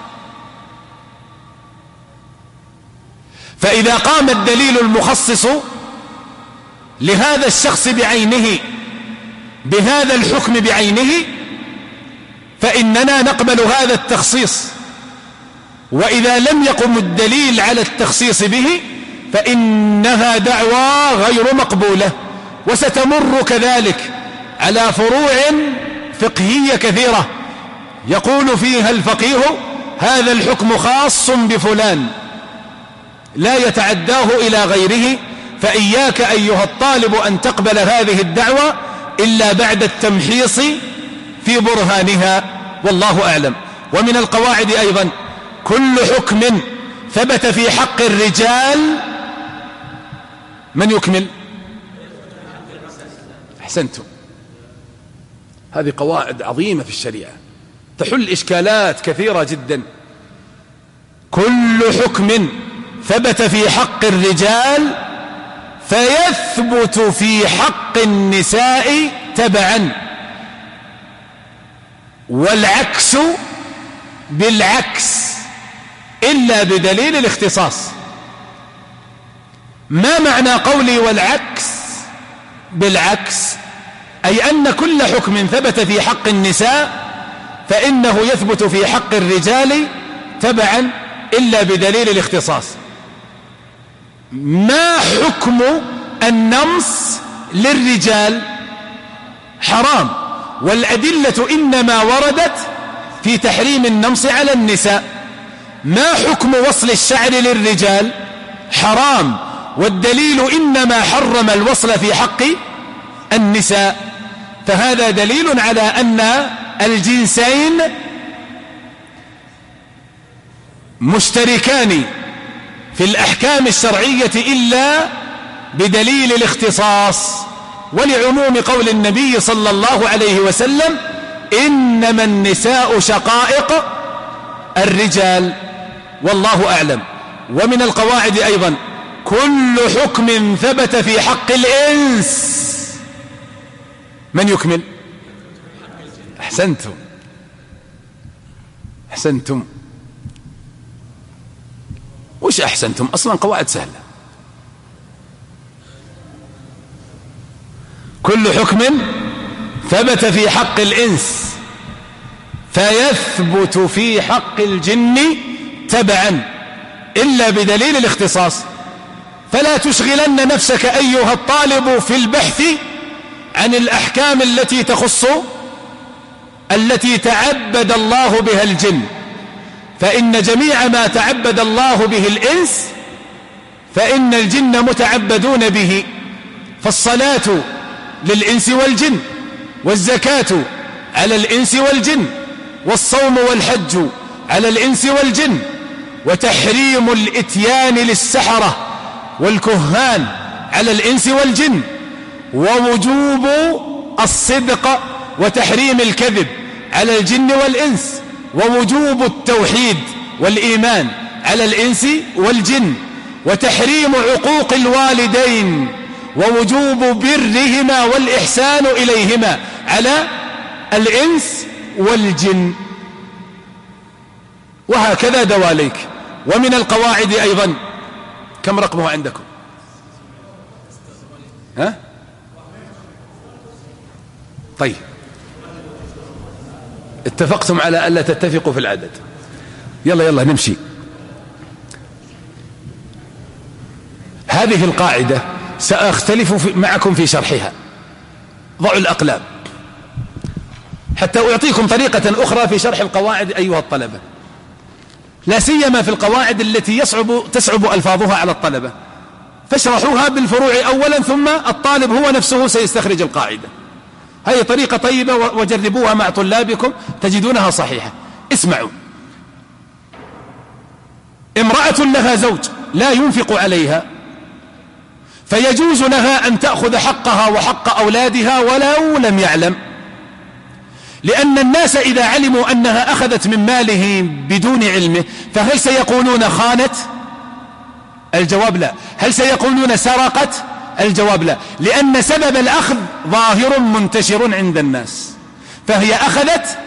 B: فإذا قام الدليل المخصص لهذا الشخص بعينه بهذا الحكم بعينه فإننا نقبل هذا التخصيص، وإذا لم يقم الدليل على التخصيص به فإنها دعوى غير مقبولة. وستمر كذلك على فروع فقهية كثيرة يقول فيها الفقيه هذا الحكم خاص بفلان لا يتعداه إلى غيره، فإياك أيها الطالب أن تقبل هذه الدعوة إلا بعد التمحيص في برهانها، والله أعلم. ومن القواعد أيضا كل حكم ثبت في حق الرجال، من يكمل؟ أحسنتم. هذه قواعد عظيمة في الشريعة تحل إشكالات كثيرة جدا. كل حكم ثبت في حق الرجال فيثبت في حق النساء تبعا، والعكس بالعكس إلا بدليل الاختصاص. ما معنى قولي والعكس بالعكس؟ أي أن كل حكم ثبت في حق النساء فإنه يثبت في حق الرجال تبعا إلا بدليل الاختصاص. ما حكم النمص للرجال؟ حرام، والأدلة إنما وردت في تحريم النمص على النساء. ما حكم وصل الشعر للرجال؟ حرام، والدليل إنما حرم الوصل في حق النساء. فهذا دليل على أن الجنسين مشتركان في الأحكام الشرعية إلا بدليل الاختصاص، ولعموم قول النبي صلى الله عليه وسلم إنما النساء شقائق الرجال، والله أعلم. ومن القواعد أيضا كل حكم ثبت في حق الإنس، من يكمل؟ أحسنتم أحسنتم وش أحسنتم؟ أصلا قواعد سهلة. كل حكم ثبت في حق الإنس فيثبت في حق الجن تبعا إلا بدليل الاختصاص. فلا تشغلن نفسك أيها الطالب في البحث عن الأحكام التي تخص التي تعبد الله بها الجن، فإن جميع ما تعبد الله به الإنس فإن الجن متعبدون به. فالصلاة للإنس والجن، والزكاة على الإنس والجن، والصوم والحج على الإنس والجن، وتحريم الإتيان للسحرة والكهان على الإنس والجن، ووجوب الصدق وتحريم الكذب على الجن والإنس، ووجوب التوحيد والإيمان على الإنس والجن، وتحريم عقوق الوالدين ووجوب برهما والإحسان إليهما على الإنس والجن. وهكذا دواليك. ومن القواعد أيضا، كم رقمه عندكم؟ ها؟ طيب، اتفقتم على ألا تتفقوا في العدد. يلا يلا نمشي. هذه القاعدة سأختلف في معكم في شرحها. ضعوا الأقلام حتى أعطيكم طريقة أخرى في شرح القواعد أيها الطلبة، لا سيما في القواعد التي يصعب تسعب ألفاظها على الطلبة، فاشرحوها بالفروع أولا ثم الطالب هو نفسه سيستخرج القاعدة. هذه طريقة طيبة وجربوها مع طلابكم تجدونها صحيحة. اسمعوا. امرأة لها زوج لا ينفق عليها، فيجوز لها أن تأخذ حقها وحق أولادها ولو لم يعلم، لأن الناس إذا علموا أنها أخذت من ماله بدون علمه فهل سيقولون خانت؟ الجواب لا. هل سيقولون سرقت؟ الجواب لا، لأن سبب الأخذ ظاهر منتشر عند الناس، فهي أخذت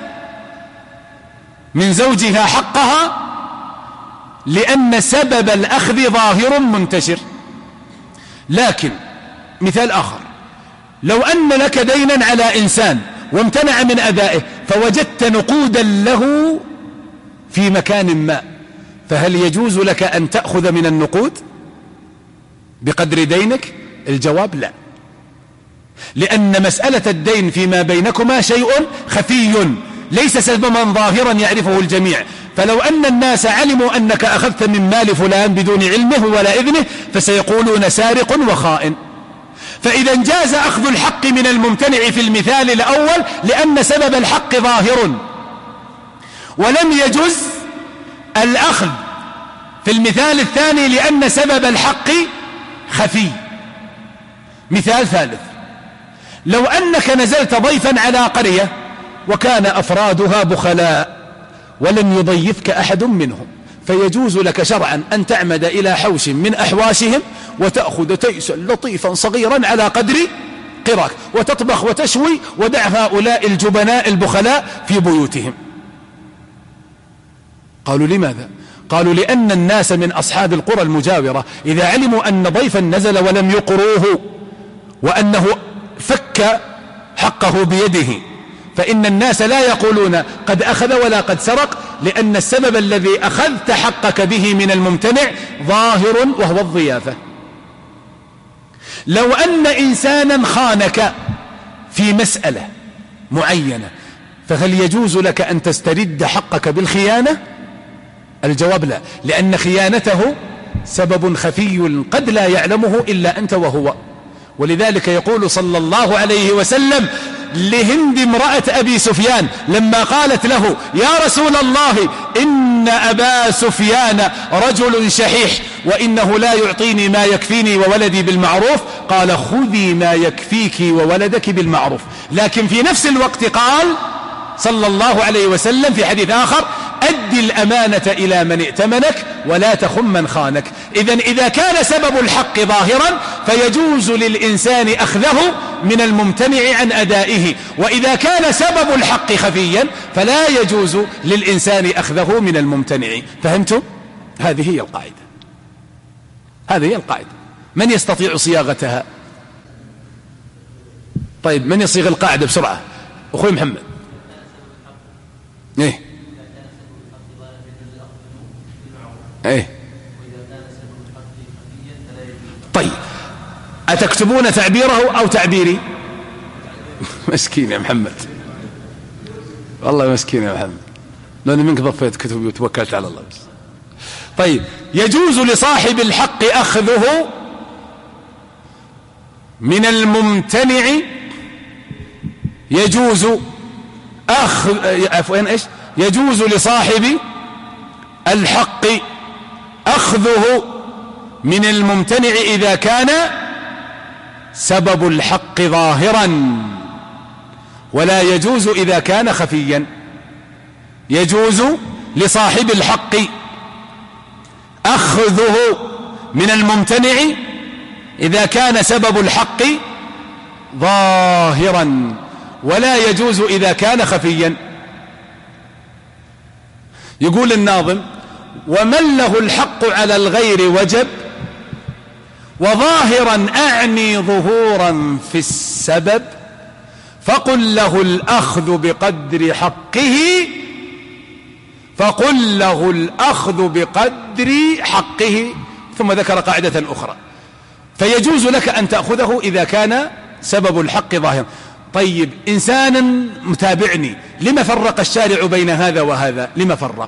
B: من زوجها حقها لأن سبب الأخذ ظاهر منتشر. لكن مثال آخر، لو أن لك دينا على إنسان وامتنع من أدائه فوجدت نقودا له في مكان ما، فهل يجوز لك أن تأخذ من النقود بقدر دينك؟ الجواب لا، لأن مسألة الدين فيما بينكما شيء خفي ليس سببا ظاهرا يعرفه الجميع، فلو أن الناس علموا أنك أخذت من مال فلان بدون علمه ولا إذنه فسيقولون سارق وخائن. فإذا جاز أخذ الحق من الممتنع في المثال الأول لأن سبب الحق ظاهر، ولم يجز الأخذ في المثال الثاني لأن سبب الحق خفي. مثال ثالث، لو أنك نزلت ضيفا على قرية وكان أفرادها بخلاء ولم يضيفك أحد منهم، فيجوز لك شرعا أن تعمد إلى حوش من أحواشهم وتأخذ تيسا لطيفا صغيرا على قدر قراك وتطبخ وتشوي ودع هؤلاء الجبناء البخلاء في بيوتهم. قالوا لماذا؟ قالوا لأن الناس من أصحاب القرى المجاورة إذا علموا أن ضيفا نزل ولم يقروه وأنه فك حقه بيده فإن الناس لا يقولون قد أخذ ولا قد سرق، لأن السبب الذي أخذت حقك به من الممتنع ظاهر وهو الضيافة. لو أن إنسانا خانك في مسألة معينة فهل يجوز لك أن تسترد حقك بالخيانة؟ الجواب لا، لأن خيانته سبب خفي قد لا يعلمه إلا أنت وهو. ولذلك يقول صلى الله عليه وسلم لهند امرأة أبي سفيان لما قالت له يا رسول الله إن أبا سفيان رجل شحيح وإنه لا يعطيني ما يكفيني وولدي بالمعروف، قال خذي ما يكفيك وولدك بالمعروف. لكن في نفس الوقت قال صلى الله عليه وسلم في حديث آخر أدي الأمانة إلى من ائتمنك ولا تخن من خانك. إذن إذا كان سبب الحق ظاهرا فيجوز للإنسان أخذه من الممتنع عن أدائه، وإذا كان سبب الحق خفيا فلا يجوز للإنسان أخذه من الممتنع. فهمتم؟ هذه هي القاعدة، هذه هي القاعدة. من يستطيع صياغتها؟ طيب من يصيغ القاعدة بسرعة؟ أخوي محمد. ايه ايه طيب أتكتبون تعبيره أو تعبيري؟ مسكين يا محمد، والله مسكين يا محمد، لأني منك ضفيت كتبي وتوكلت على الله بس. طيب، يجوز لصاحب الحق أخذه من الممتنع، يجوز أخذ عفوا إيش يجوز لصاحب الحق أخذه من الممتنع إذا كان سبب الحق ظاهرا، ولا يجوز إذا كان خفيا. يجوز لصاحب الحق أخذه من الممتنع إذا كان سبب الحق ظاهرا، ولا يجوز إذا كان خفيا. يقول الناظم: ومن له الحق على الغير وجب، وظاهرا أعني ظهورا في السبب، فقل له الأخذ بقدر حقه فقل له الأخذ بقدر حقه ثم ذكر قاعدة أخرى: فيجوز لك أن تأخذه إذا كان سبب الحق ظاهرا. طيب، إنسان متابعني، لما فرق الشارع بين هذا وهذا؟ لما فرق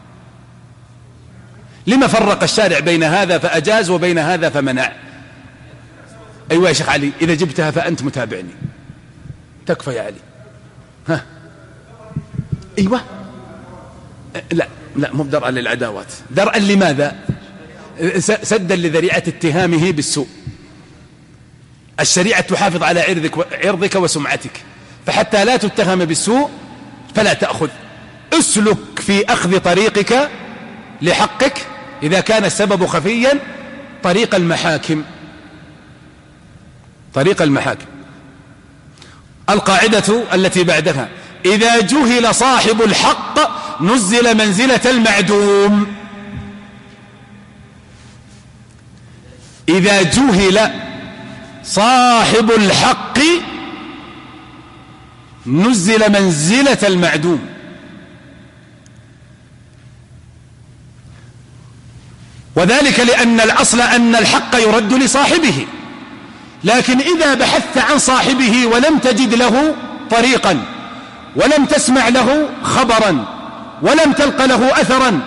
B: لما فرق الشارع بين هذا فأجاز وبين هذا فمنع؟ أيوة يا شيخ علي، إذا جبتها فأنت متابعني. تكفى يا علي. ها أيوة لا لا مو بدرءا للعداوات، درءا لماذا؟ سدا لذريعة اتهامه بالسوء. الشريعة تحافظ على عرضك, عرضك وسمعتك، فحتى لا تتهم بالسوء فلا تأخذ. اسلك في أخذ طريقك لحقك إذا كان السبب خفيا طريق المحاكم طريق المحاكم. القاعدة التي بعدها: إذا جهل صاحب الحق نزل منزلة المعدوم. إذا جهل صاحب الحق نزل منزلة المعدوم. وذلك لأن الأصل أن الحق يرد لصاحبه، لكن إذا بحثت عن صاحبه ولم تجد له طريقا، ولم تسمع له خبرا، ولم تلق له أثرا،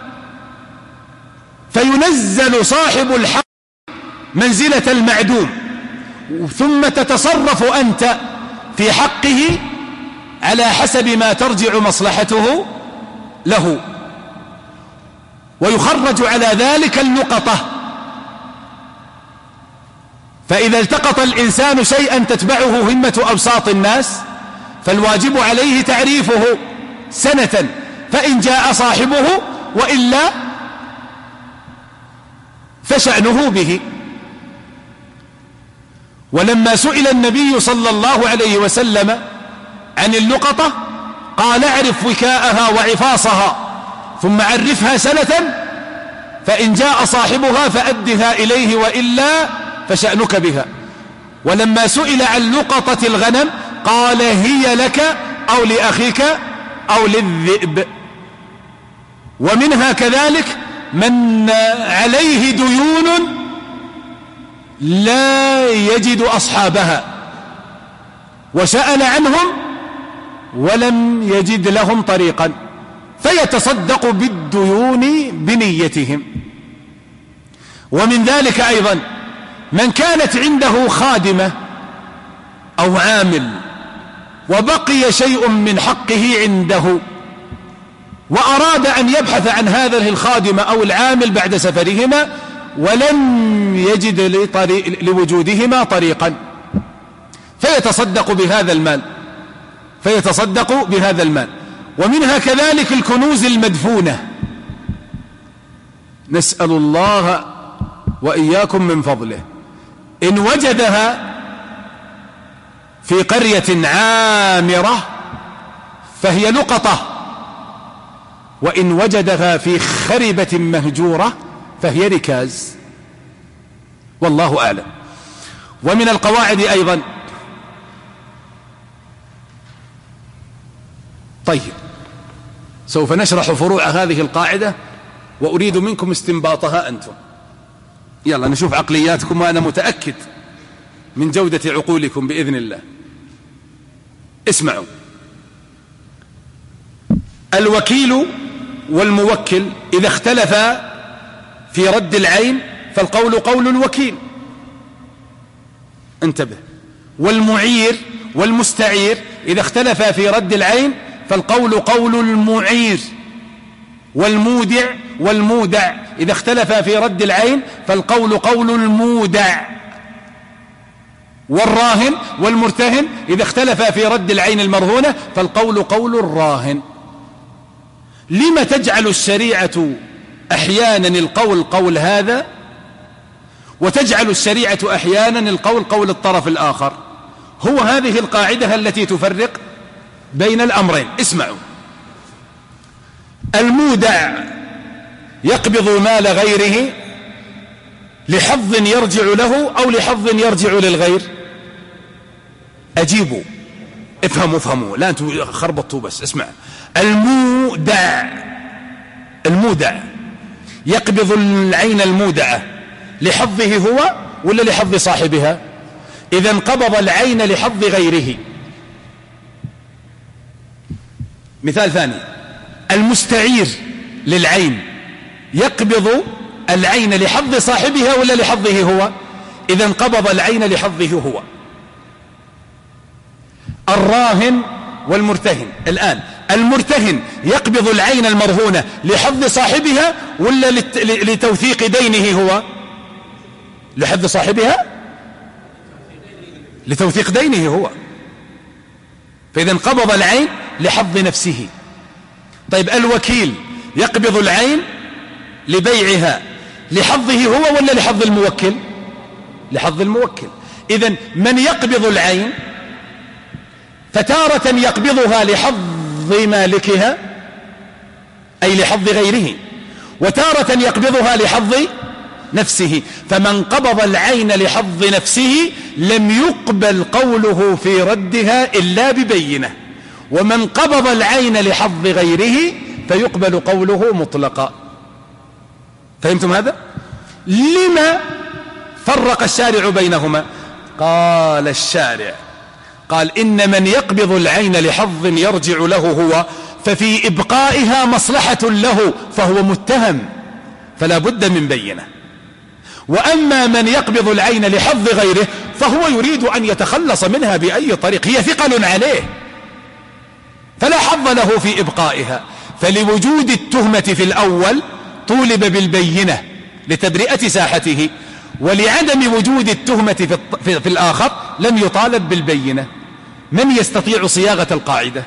B: فينزل صاحب الحق منزلة المعدوم، ثم تتصرف أنت في حقه على حسب ما ترجع مصلحته له، ويخرج على ذلك اللقطة. فإذا التقط الإنسان شيئا تتبعه همة أبساط الناس فالواجب عليه تعريفه سنة، فإن جاء صاحبه، وإلا فشأنه به. ولما سئل النبي صلى الله عليه وسلم عن اللقطة قال: اعرف وكاءها وعفاصها ثم عرفها سنة، فإن جاء صاحبها فأدها إليه، وإلا فشأنك بها. ولما سئل عن لقطة الغنم قال: هي لك أو لأخيك أو للذئب. ومنها كذلك من عليه ديون لا يجد أصحابها وسأل عنهم ولم يجد لهم طريقا، فيتصدق بالديون بنيتهم. ومن ذلك أيضا من كانت عنده خادمة أو عامل وبقي شيء من حقه عنده، وأراد أن يبحث عن هذه الخادمة أو العامل بعد سفرهما ولم يجد لطريق لوجودهما طريقا، فيتصدق بهذا المال فيتصدق بهذا المال. ومنها كذلك الكنوز المدفونة، نسأل الله وإياكم من فضله. إن وجدها في قرية عامرة فهي لقطة، وإن وجدها في خربة مهجورة فهي ركاز، والله أعلم. ومن القواعد أيضا. طيب، سوف نشرح فروع هذه القاعدة وأريد منكم استنباطها أنتم. يلا نشوف عقلياتكم، وأنا متأكد من جودة عقولكم بإذن الله. اسمعوا، الوكيل والموكل إذا اختلفا في رد العين فالقول قول الوكيل، انتبه، والمعير والمستعير إذا اختلفا في رد العين فالقول قول المعير، والمودع والمودع إذا اختلفا في رد العين فالقول قول المودع، والراهن والمرتهن إذا اختلفا في رد العين المرهونة فالقول قول الراهن. لما تجعل الشريعة أحيانا القول قول هذا وتجعل الشريعة أحيانا القول قول الطرف الآخر؟ هو هذه القاعدة التي تفرق بين الأمرين. اسمعوا، المودع يقبض مال غيره لحظ يرجع له أو لحظ يرجع للغير؟ أجيبوا، افهموا افهموا، لا أنتوا خربطوا بس. اسمع، المودع المودع يقبض العين المودعة لحظه هو ولا لحظ صاحبها؟ إذا انقبض العين لحظ غيره. مثال ثاني، المستعير للعين يقبض العين لحظ صاحبها ولا لحظه هو؟ إذا انقبض العين لحظه هو. الراهن والمرتهن، الآن المرتهن يقبض العين المرهونة لحظ صاحبها ولا لتوثيق دينه هو؟ لحظ صاحبها، لتوثيق دينه هو، فإذا انقبض العين لحظ نفسه. طيب الوكيل يقبض العين لبيعها لحظه هو ولا لحظ الموكل؟ لحظ الموكل. إذن من يقبض العين فتارة يقبضها لحظ مالكها أي لحظ غيره، وتارة يقبضها لحظ نفسه، فمن قبض العين لحظ نفسه لم يقبل قوله في ردها إلا ببينة، ومن قبض العين لحظ غيره فيقبل قوله مطلقا. فهمتم هذا؟ لما فرق الشارع بينهما؟ قال الشارع، قال إن من يقبض العين لحظ يرجع له هو ففي إبقائها مصلحة له فهو متهم فلا بد من بينة، وأما من يقبض العين لحظ غيره فهو يريد أن يتخلص منها بأي طريق، هي ثقل عليه فلا حظ له في إبقائها. فلوجود التهمة في الأول طولب بالبينة لتبرئة ساحته، ولعدم وجود التهمة في, في, في الآخر لم يطالب بالبينة. من يستطيع صياغة القاعدة؟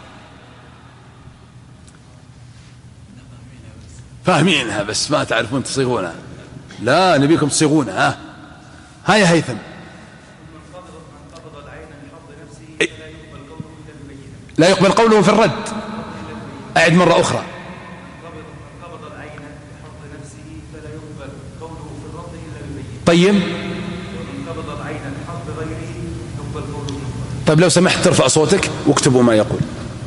B: فاهمينها بس ما تعرفون تصيغونها. لا نبيكم تصيغونها. ها ها يا هيثم، لا يقبل قوله في الرد. أعد مرة أخرى. طيب طيب لو سمحت ترفع صوتك واكتبوا ما يقول.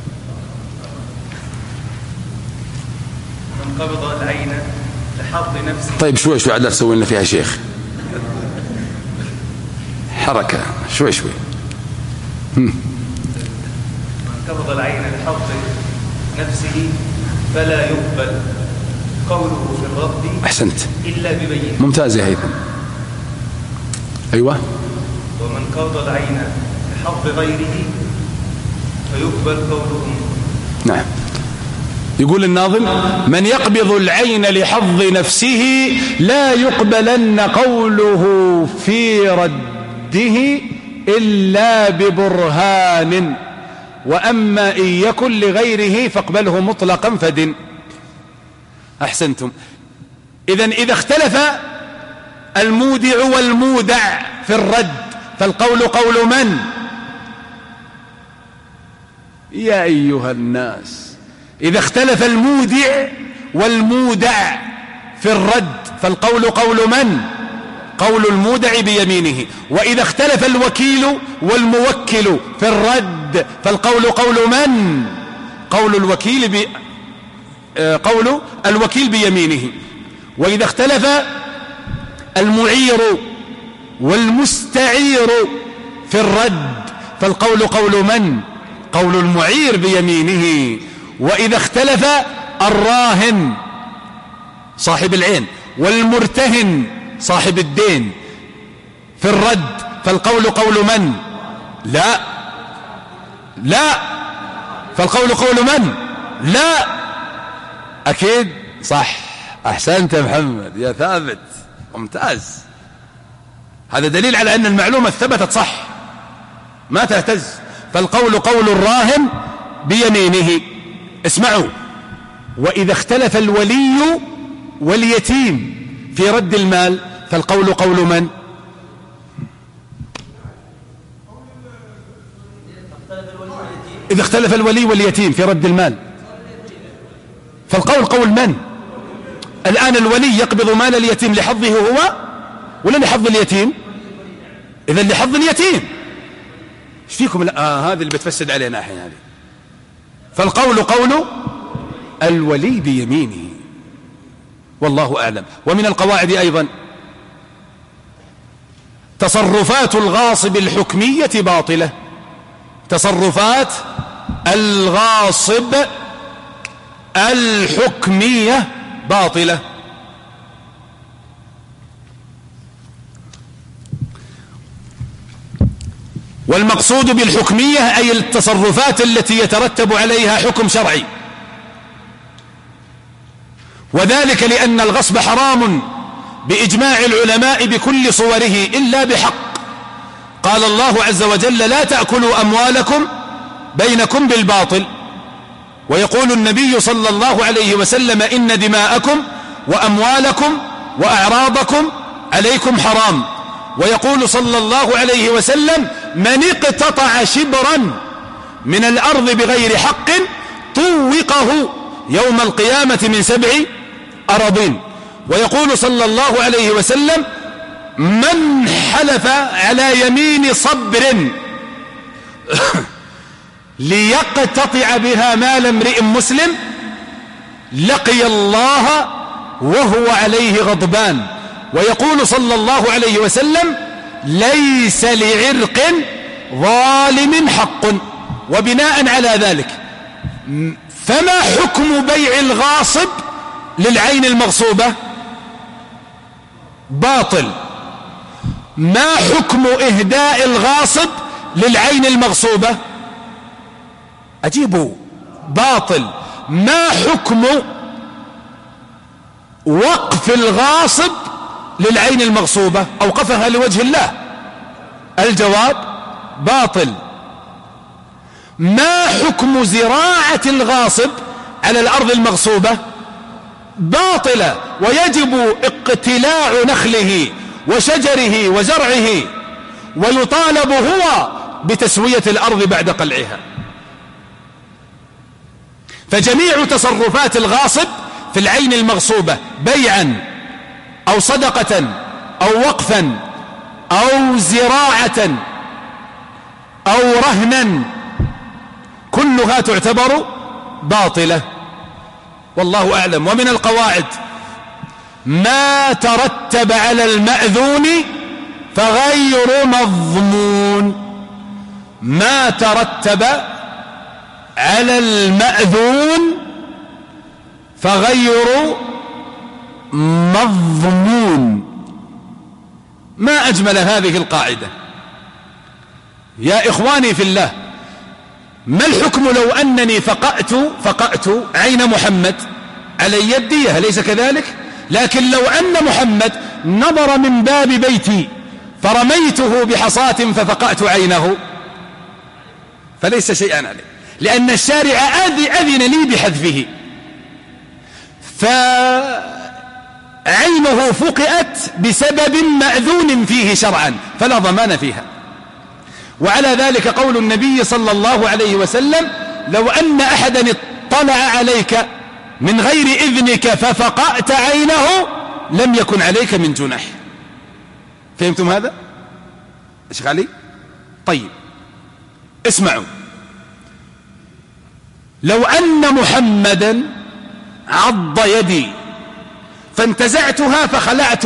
C: من قبض العين لحظ نفسه.
B: طيب شوي شوي عاد لا تسوي لنا فيها شيخ، حركة شوي شوي.
C: من قبض العين لحظ نفسه فلا يقبل قوله في الرد
B: أحسنت
C: إلا ببينة.
B: ممتاز يا هيثم. أيوة.
C: ومن قبض العين لحظ غيره فيقبل قوله.
B: نعم. يقول الناظم من يقبض العين لحظ نفسه لا يقبلن قوله في رده إلا ببرهان، وأما إن يكن لغيره فاقبله مطلقا فدن. أحسنتم. إذن إذا اختلف المودع والمودع في الرد فالقول قول من؟ يا أيها الناس، إذا اختلف المودع والمودع في الرد فالقول قول من؟ قول المودع بيمينه. وإذا اختلف الوكيل والموكل في الرد فالقول قول من؟ قول الوكيل ب... قول الوكيل بيمينه. وإذا اختلف المعير والمستعير في الرد فالقول قول من؟ قول المعير بيمينه. وإذا اختلف الراهن صاحب العين والمرتهن صاحب الدين في الرد، فالقول قول من؟ لا لا فالقول قول من؟ لا أكيد صح. أحسنت يا محمد يا ثابت، ممتاز. هذا دليل على أن المعلومة ثبتت صح، ما تهتز. فالقول قول الراهن بيمينه. اسمعوا، وإذا اختلف الولي واليتيم في رد المال فالقول قول من؟ إذا اختلف الولي واليتيم في رد المال فالقول قول من؟ الآن الولي يقبض مال اليتيم لحظه هو ولا لحظ اليتيم؟ إذن لحظ اليتيم. ايش فيكم؟ لا آه هذه اللي بتفسد علينا الحين هذه. فالقول قول الولي بيمينه، والله أعلم. ومن القواعد أيضا تصرفات الغاصب الحكمية باطلة. تصرفات الغاصب الحكمية باطلة. والمقصود بالحكمية أي التصرفات التي يترتب عليها حكم شرعي، وذلك لأن الغصب حرام بإجماع العلماء بكل صوره إلا بحق. قال الله عز وجل: لا تأكلوا أموالكم بينكم بالباطل. ويقول النبي صلى الله عليه وسلم: إن دماءكم وأموالكم وأعراضكم عليكم حرام. ويقول صلى الله عليه وسلم: من اقتطع شبرا من الأرض بغير حق طوقه يوم القيامة من سبع أراضين. ويقول صلى الله عليه وسلم: من حلف على يمين صبر ليقتطع بها مال امرئ مسلم لقي الله وهو عليه غضبان. ويقول صلى الله عليه وسلم: ليس لعرق ظالم حق. وبناء على ذلك، فما حكم بيع الغاصب للعين المغصوبة؟ باطل. ما حكم إهداء الغاصب للعين المغصوبة؟ أجيبوا، باطل. ما حكم وقف الغاصب للعين المغصوبة؟ أوقفها لوجه الله. الجواب: باطل. ما حكم زراعة الغاصب على الأرض المغصوبة؟ باطلة. ويجب اقتلاع نخله وشجره وزرعه، ويطالب هو بتسوية الأرض بعد قلعها. فجميع تصرفات الغاصب في العين المغصوبة بيعا أو صدقة أو وقفا أو زراعة أو رهنا كلها تعتبر باطلة، والله أعلم. ومن القواعد: ما ترتب على المأذون فغير مضمون. ما ترتب على المأذون فغير مضمون. ما أجمل هذه القاعدة يا إخواني في الله. ما الحكم لو أنني فقأت فقأت عين محمد؟ علي الدية، أليس كذلك؟ لكن لو أن محمد نظر من باب بيتي فرميته بحصاة ففقأت عينه فليس شيئا عليه، لأن الشارع أذن لي بحذفه، فعينه فقئت بسبب مأذون فيه شرعا فلا ضمان فيها. وعلى ذلك قول النبي صلى الله عليه وسلم: لو أن أحدا اطلع عليك من غير إذنك ففقأت عينه لم يكن عليك من جناح. فهمتم هذا شيخ علي؟ طيب اسمعوا، لو أن محمدا عض يدي فانتزعتها فخلعت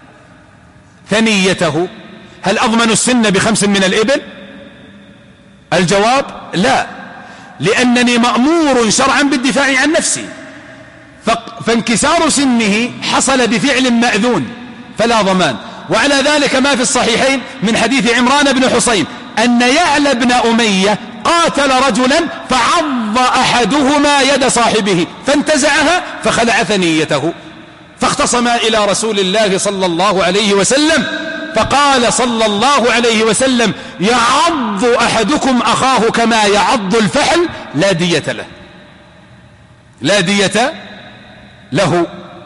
B: ثنيته، هل أضمن السن بخمس من الإبل؟ الجواب لا، لأنني مأمور شرعا بالدفاع عن نفسي، فانكسار سنه حصل بفعل مأذون فلا ضمان. وعلى ذلك ما في الصحيحين من حديث عمران بن حصين أن يعلى بن أمية قاتل رجلا فعض أحدهما يد صاحبه فانتزعها فخلع ثنيته، فاختصما إلى رسول الله صلى الله عليه وسلم، فقال صلى الله عليه وسلم: يعض أحدكم أخاه كما يعض الفحل لا دية له، لا دية له.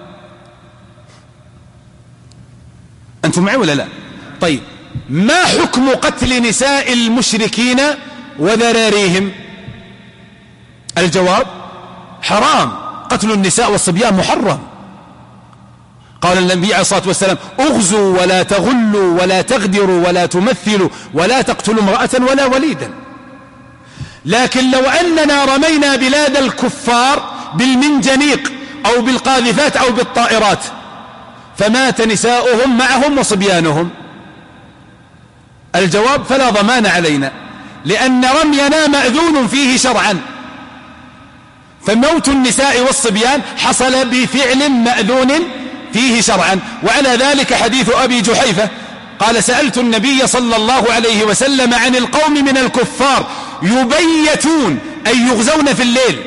B: أنتم معي ولا لا؟ طيب، ما حكم قتل نساء المشركين وذراريهم؟ الجواب: حرام، قتل النساء والصبيان محرم. قال النبي عليه الصلاة والسلام: اغزوا ولا تغلوا ولا تغدروا ولا تمثلوا ولا تقتلوا امرأة ولا وليدا. لكن لو أننا رمينا بلاد الكفار بالمنجنيق أو بالقاذفات أو بالطائرات فمات نساؤهم معهم وصبيانهم، الجواب: فلا ضمان علينا، لأن رمينا مأذون فيه شرعا، فموت النساء والصبيان حصل بفعل مأذون فيه شرعا. وعلى ذلك حديث أبي جحيفة قال: سألت النبي صلى الله عليه وسلم عن القوم من الكفار يبيتون أي يغزون في الليل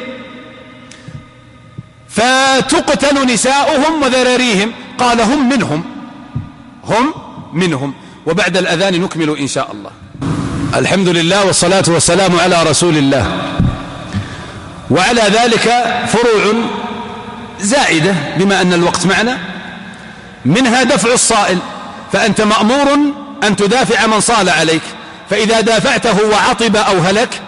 B: فتقتل نساؤهم وذراريهم، قال: هم منهم، هم منهم. وبعد الأذان نكمل إن شاء الله. الحمد لله والصلاة والسلام على رسول الله. وعلى ذلك فروع زائدة بما أن الوقت معنا، منها دفع الصائل، فأنت مأمور أن تدافع من صال عليك، فإذا دافعته وعطب أو هلك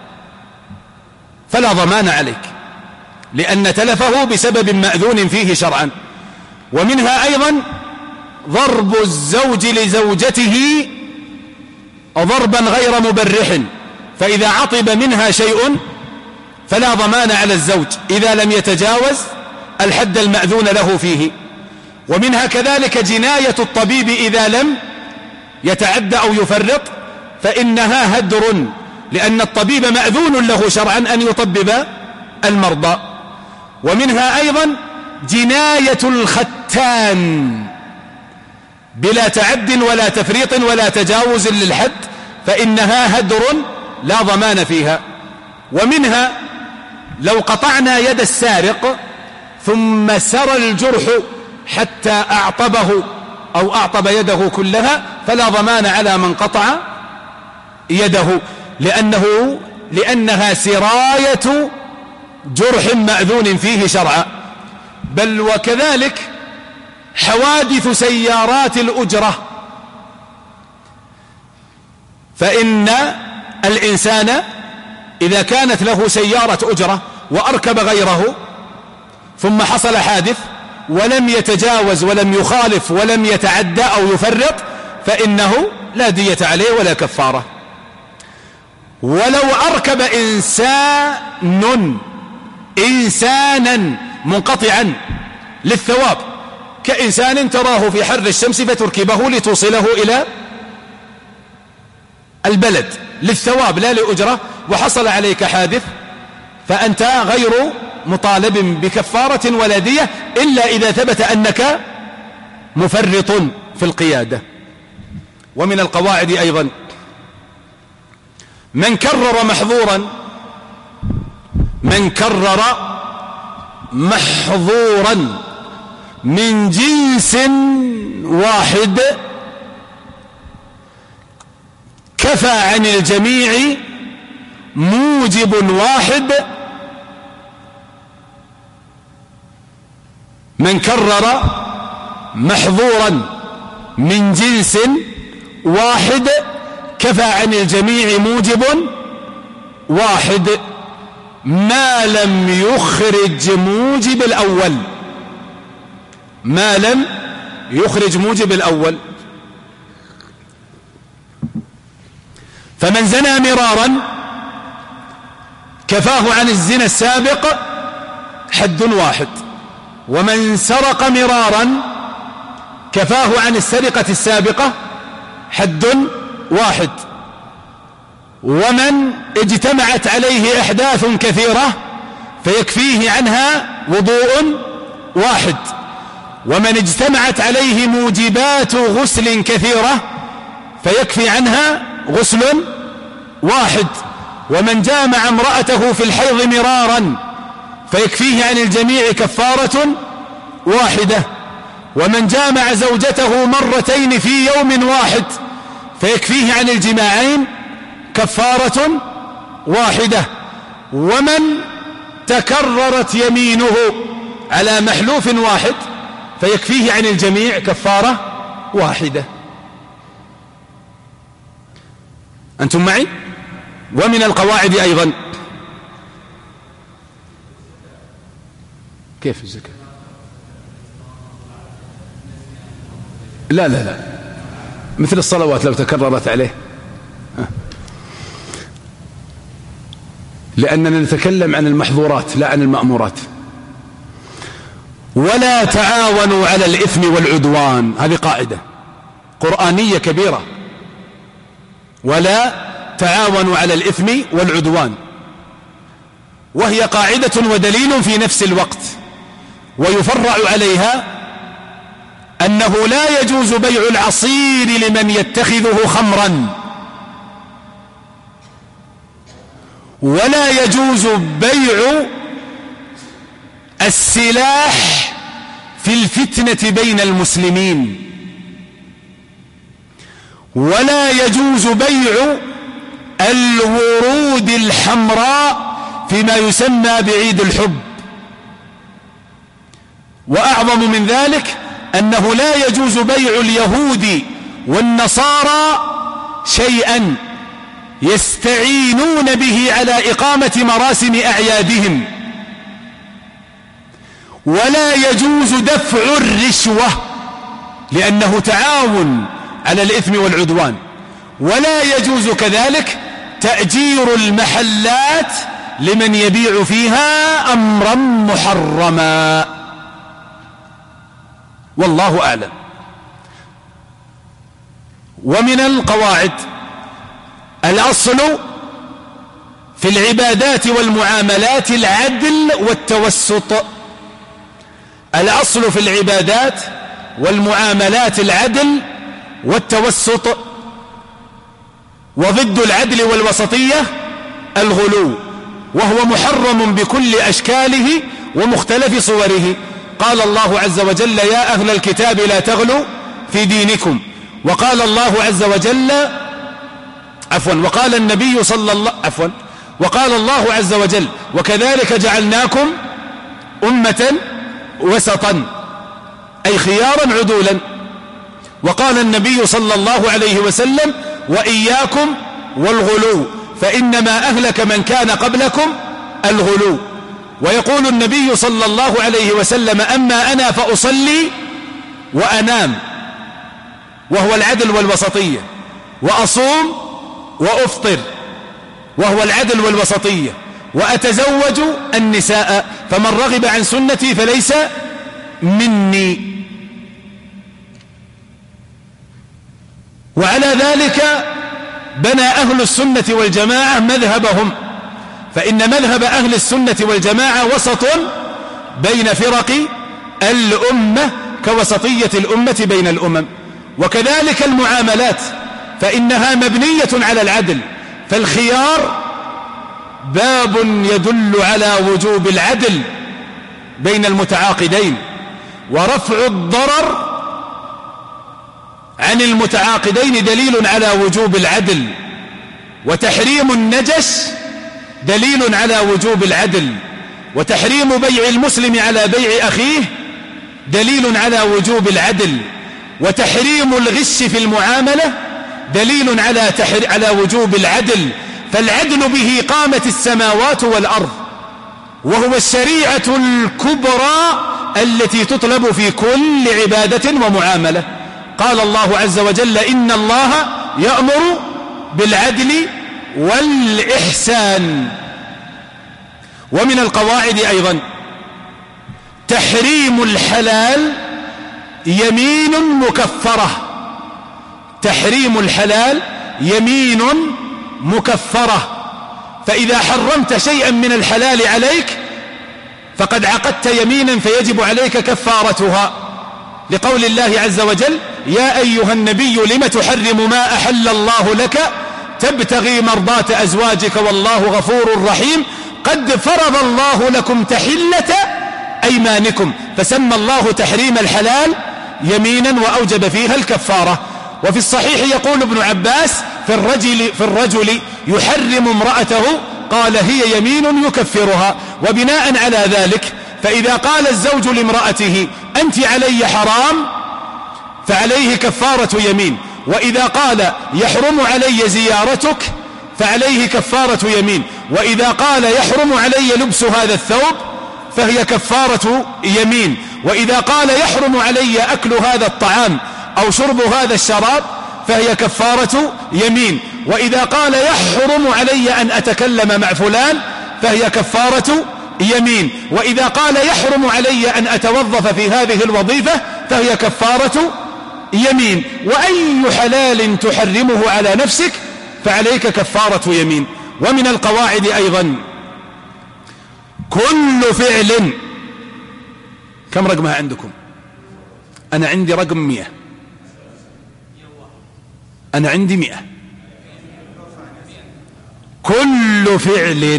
B: فلا ضمان عليك، لأن تلفه بسبب مأذون فيه شرعا. ومنها أيضا ضرب الزوج لزوجته ضربا غير مبرح، فإذا عطب منها شيء فلا ضمان على الزوج إذا لم يتجاوز الحد المأذون له فيه. ومنها كذلك جناية الطبيب إذا لم يتعد أو يفرط، فإنها هدر، لأن الطبيب مأذون له شرعا أن يطبب المرضى. ومنها أيضا جناية الختان بلا تعد ولا تفريط ولا تجاوز للحد، فإنها هدر لا ضمان فيها. ومنها لو قطعنا يد السارق ثم سرى الجرح حتى أعطبه أو أعطب يده كلها فلا ضمان على من قطع يده، لأنه لأنها سراية جرح مأذون فيه شرعا. بل وكذلك حوادث سيارات الأجرة، فإن الإنسان إذا كانت له سيارة أجرة وأركب غيره ثم حصل حادث ولم يتجاوز ولم يخالف ولم يتعدى أو يفرط فإنه لا دية عليه ولا كفارة. ولو أركب إنسان إنسانا منقطعا للثواب، كإنسان تراه في حر الشمس فتركبه لتوصله إلى البلد للثواب لا لأجرة، وحصل عليك حادث، فأنت غير مطالب بكفارة ولا دية إلا إذا ثبت أنك مفرط في القيادة. ومن القواعد أيضا من كرر محظورا من كرر محظورا من جنس واحد كفى عن الجميع موجب واحد. من كرر محظورا من جنس واحد كفى عن الجميع موجب واحد ما لم يخرج موجب الأول، ما لم يخرج موجب الأول. فمن زنى مرارا كفاه عن الزنا السابق حد واحد، ومن سرق مرارا كفاه عن السرقة السابقة حد واحد. ومن اجتمعت عليه أحداث كثيرة فيكفيه عنها وضوء واحد، ومن اجتمعت عليه موجبات غسل كثيرة فيكفي عنها غسل واحد، ومن جامع امرأته في الحيض مرارا فيكفيه عن الجميع كفارة واحدة، ومن جامع زوجته مرتين في يوم واحد فيكفيه عن الجماعين كفارة واحدة، ومن تكررت يمينه على محلوف واحد فيكفيه عن الجميع كفارة واحدة. أنتم معي؟ ومن القواعد أيضا كيف الزكاة؟ لا لا لا مثل الصلوات لو تكررت عليه، لأننا نتكلم عن المحظورات لا عن المأمورات. ولا تعاونوا على الإثم والعدوان، هذه قاعدة قرآنية كبيرة، ولا تعاونوا على الإثم والعدوان، وهي قاعدة ودليل في نفس الوقت. ويفرع عليها أنه لا يجوز بيع العصير لمن يتخذه خمرا، ولا يجوز بيع السلاح في الفتنة بين المسلمين، ولا يجوز بيع الورود الحمراء فيما يسمى بعيد الحب. وأعظم من ذلك أنه لا يجوز بيع اليهود والنصارى شيئا يستعينون به على إقامة مراسم أعيادهم، ولا يجوز دفع الرشوة لأنه تعاون على الإثم والعدوان، ولا يجوز كذلك تأجير المحلات لمن يبيع فيها أمرا محرما، والله أعلم. ومن القواعد الأصل في العبادات والمعاملات العدل والتوسط. الأصل في العبادات والمعاملات العدل والتوسط، وضد العدل والوسطية الغلو، وهو محرم بكل أشكاله ومختلف صوره. قال الله عز وجل: يا أهل الكتاب لا تغلوا في دينكم. وقال الله عز وجل عفوا وقال النبي صلى الله عفوا وقال الله عز وجل: وكذلك جعلناكم أمة وسطا، أي خيارا عدولا. وقال النبي صلى الله عليه وسلم: وإياكم والغلو فإنما أهلك من كان قبلكم الغلو. ويقول النبي صلى الله عليه وسلم: أما أنا فأصلي وأنام، وهو العدل والوسطية، وأصوم وأفطر، وهو العدل والوسطية، وأتزوج النساء، فمن رغب عن سنتي فليس مني. وعلى ذلك بنى أهل السنة والجماعة مذهبهم، فإن مذهب أهل السنة والجماعة وسط بين فرق الأمة كوسطية الأمة بين الأمم. وكذلك المعاملات فإنها مبنية على العدل، فالخيار باب يدل على وجوب العدل بين المتعاقدين، ورفع الضرر عن المتعاقدين دليل على وجوب العدل، وتحريم النجس دليل على وجوب العدل، وتحريم بيع المسلم على بيع أخيه دليل على وجوب العدل، وتحريم الغش في المعاملة دليل على, تحر... على وجوب العدل. فالعدل به قامت السماوات والأرض، وهو الشريعة الكبرى التي تطلب في كل عبادة ومعاملة. قال الله عز وجل: إن الله يأمر بالعدل والإحسان. ومن القواعد أيضا تحريم الحلال يمين مكفرة. تحريم الحلال يمين مكفرة. فإذا حرمت شيئا من الحلال عليك فقد عقدت يمينا فيجب عليك كفارتها، لقول الله عز وجل: يا أيها النبي لم تحرم ما أحل الله لك تبتغي مرضات أزواجك والله غفور رحيم قد فرض الله لكم تحلة أيمانكم. فسمى الله تحريم الحلال يمينا وأوجب فيها الكفارة. وفي الصحيح يقول ابن عباس في الرجل, في الرجل يحرم امرأته قال: هي يمين يكفرها. وبناء على ذلك فإذا قال الزوج لامرأته: أنت علي حرام، فعليه كفارة يمين. وإذا قال: يحرم علي زيارتك، فعليه كفارة يمين. وإذا قال: يحرم علي لبس هذا الثوب، فهي كفارة يمين. وإذا قال: يحرم علي أكل هذا الطعام أو شرب هذا الشراب، فهي كفارة يمين. وإذا قال: يحرم علي أن أتكلم مع فلان، فهي كفارة يمين. وإذا قال: يحرم علي أن أتوظف في هذه الوظيفة، فهي كفارة يمين. وأي حلال تحرمه على نفسك فعليك كفارة يمين. ومن القواعد أيضا كل فعل، كم رقمها عندكم؟ أنا عندي رقم مئة، أنا عندي مئة. كل فعل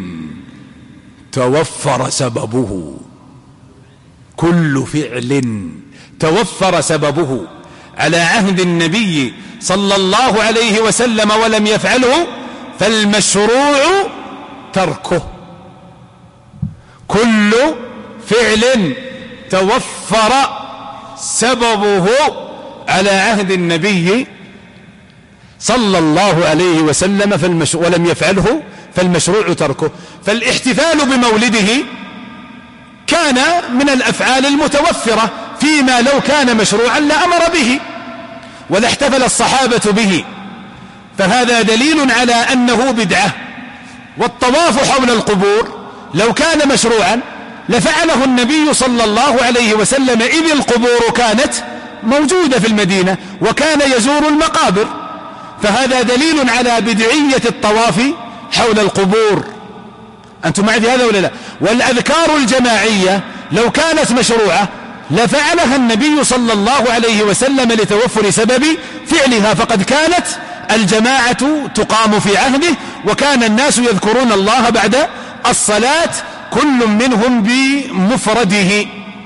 B: توفر سببه، كل فعل توفر سببه على عهد النبي صلى الله عليه وسلم ولم يفعله فالمشروع تركه. كل فعل توفر سببه على عهد النبي صلى الله عليه وسلم فالمش... ولم يفعله فالمشروع تركه. فالاحتفال بمولده كان من الأفعال المتوفرة، فيما لو كان مشروعا لأمر به ولا احتفل الصحابة به، فهذا دليل على أنه بدعة. والطواف حول القبور لو كان مشروعا لفعله النبي صلى الله عليه وسلم، إذ القبور كانت موجودة في المدينة وكان يزور المقابر، فهذا دليل على بدعية الطواف حول القبور. أنتم معي في هذا ولا لا؟ والأذكار الجماعية لو كانت مشروعة لفعلها النبي صلى الله عليه وسلم لتوفر سبب فعلها، فقد كانت الجماعة تقام في عهده وكان الناس يذكرون الله بعد الصلاة كل منهم بمفرده.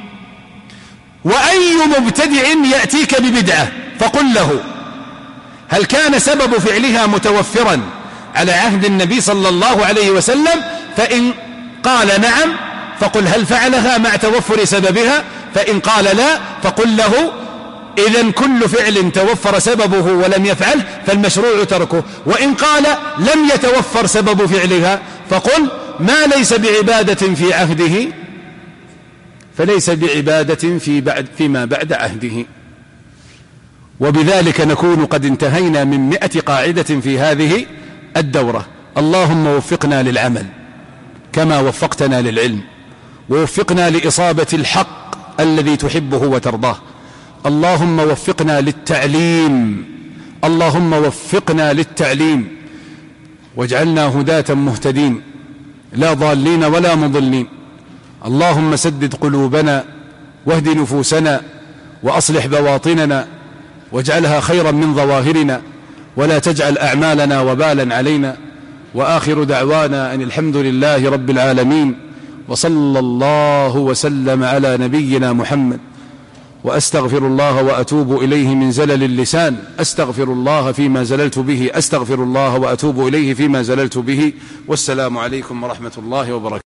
B: وأي مبتدع يأتيك ببدعة فقل له: هل كان سبب فعلها متوفرا على عهد النبي صلى الله عليه وسلم؟ فإن قال نعم فقل: هل فعلها مع توفر سببها؟ فإن قال لا فقل له: إذن كل فعل توفر سببه ولم يفعله فالمشروع تركه. وإن قال لم يتوفر سبب فعلها فقل: ما ليس بعبادة في عهده فليس بعبادة في بعد فيما بعد عهده. وبذلك نكون قد انتهينا من مئة قاعدة في هذه الدورة. اللهم وفقنا للعمل كما وفقتنا للعلم، ووفقنا لإصابة الحق الذي تحبه وترضاه. اللهم وفقنا للتعليم، اللهم وفقنا للتعليم واجعلنا هداة مهتدين لا ضالين ولا مضلين. اللهم سدد قلوبنا واهد نفوسنا وأصلح بواطننا واجعلها خيرا من ظواهرنا، ولا تجعل أعمالنا وبالا علينا. وآخر دعوانا أن الحمد لله رب العالمين، وصلى الله وسلم على نبينا محمد. وأستغفر الله وأتوب إليه من زلل اللسان، أستغفر الله فيما زللت به، أستغفر الله وأتوب إليه فيما زللت به. والسلام عليكم ورحمة الله وبركاته.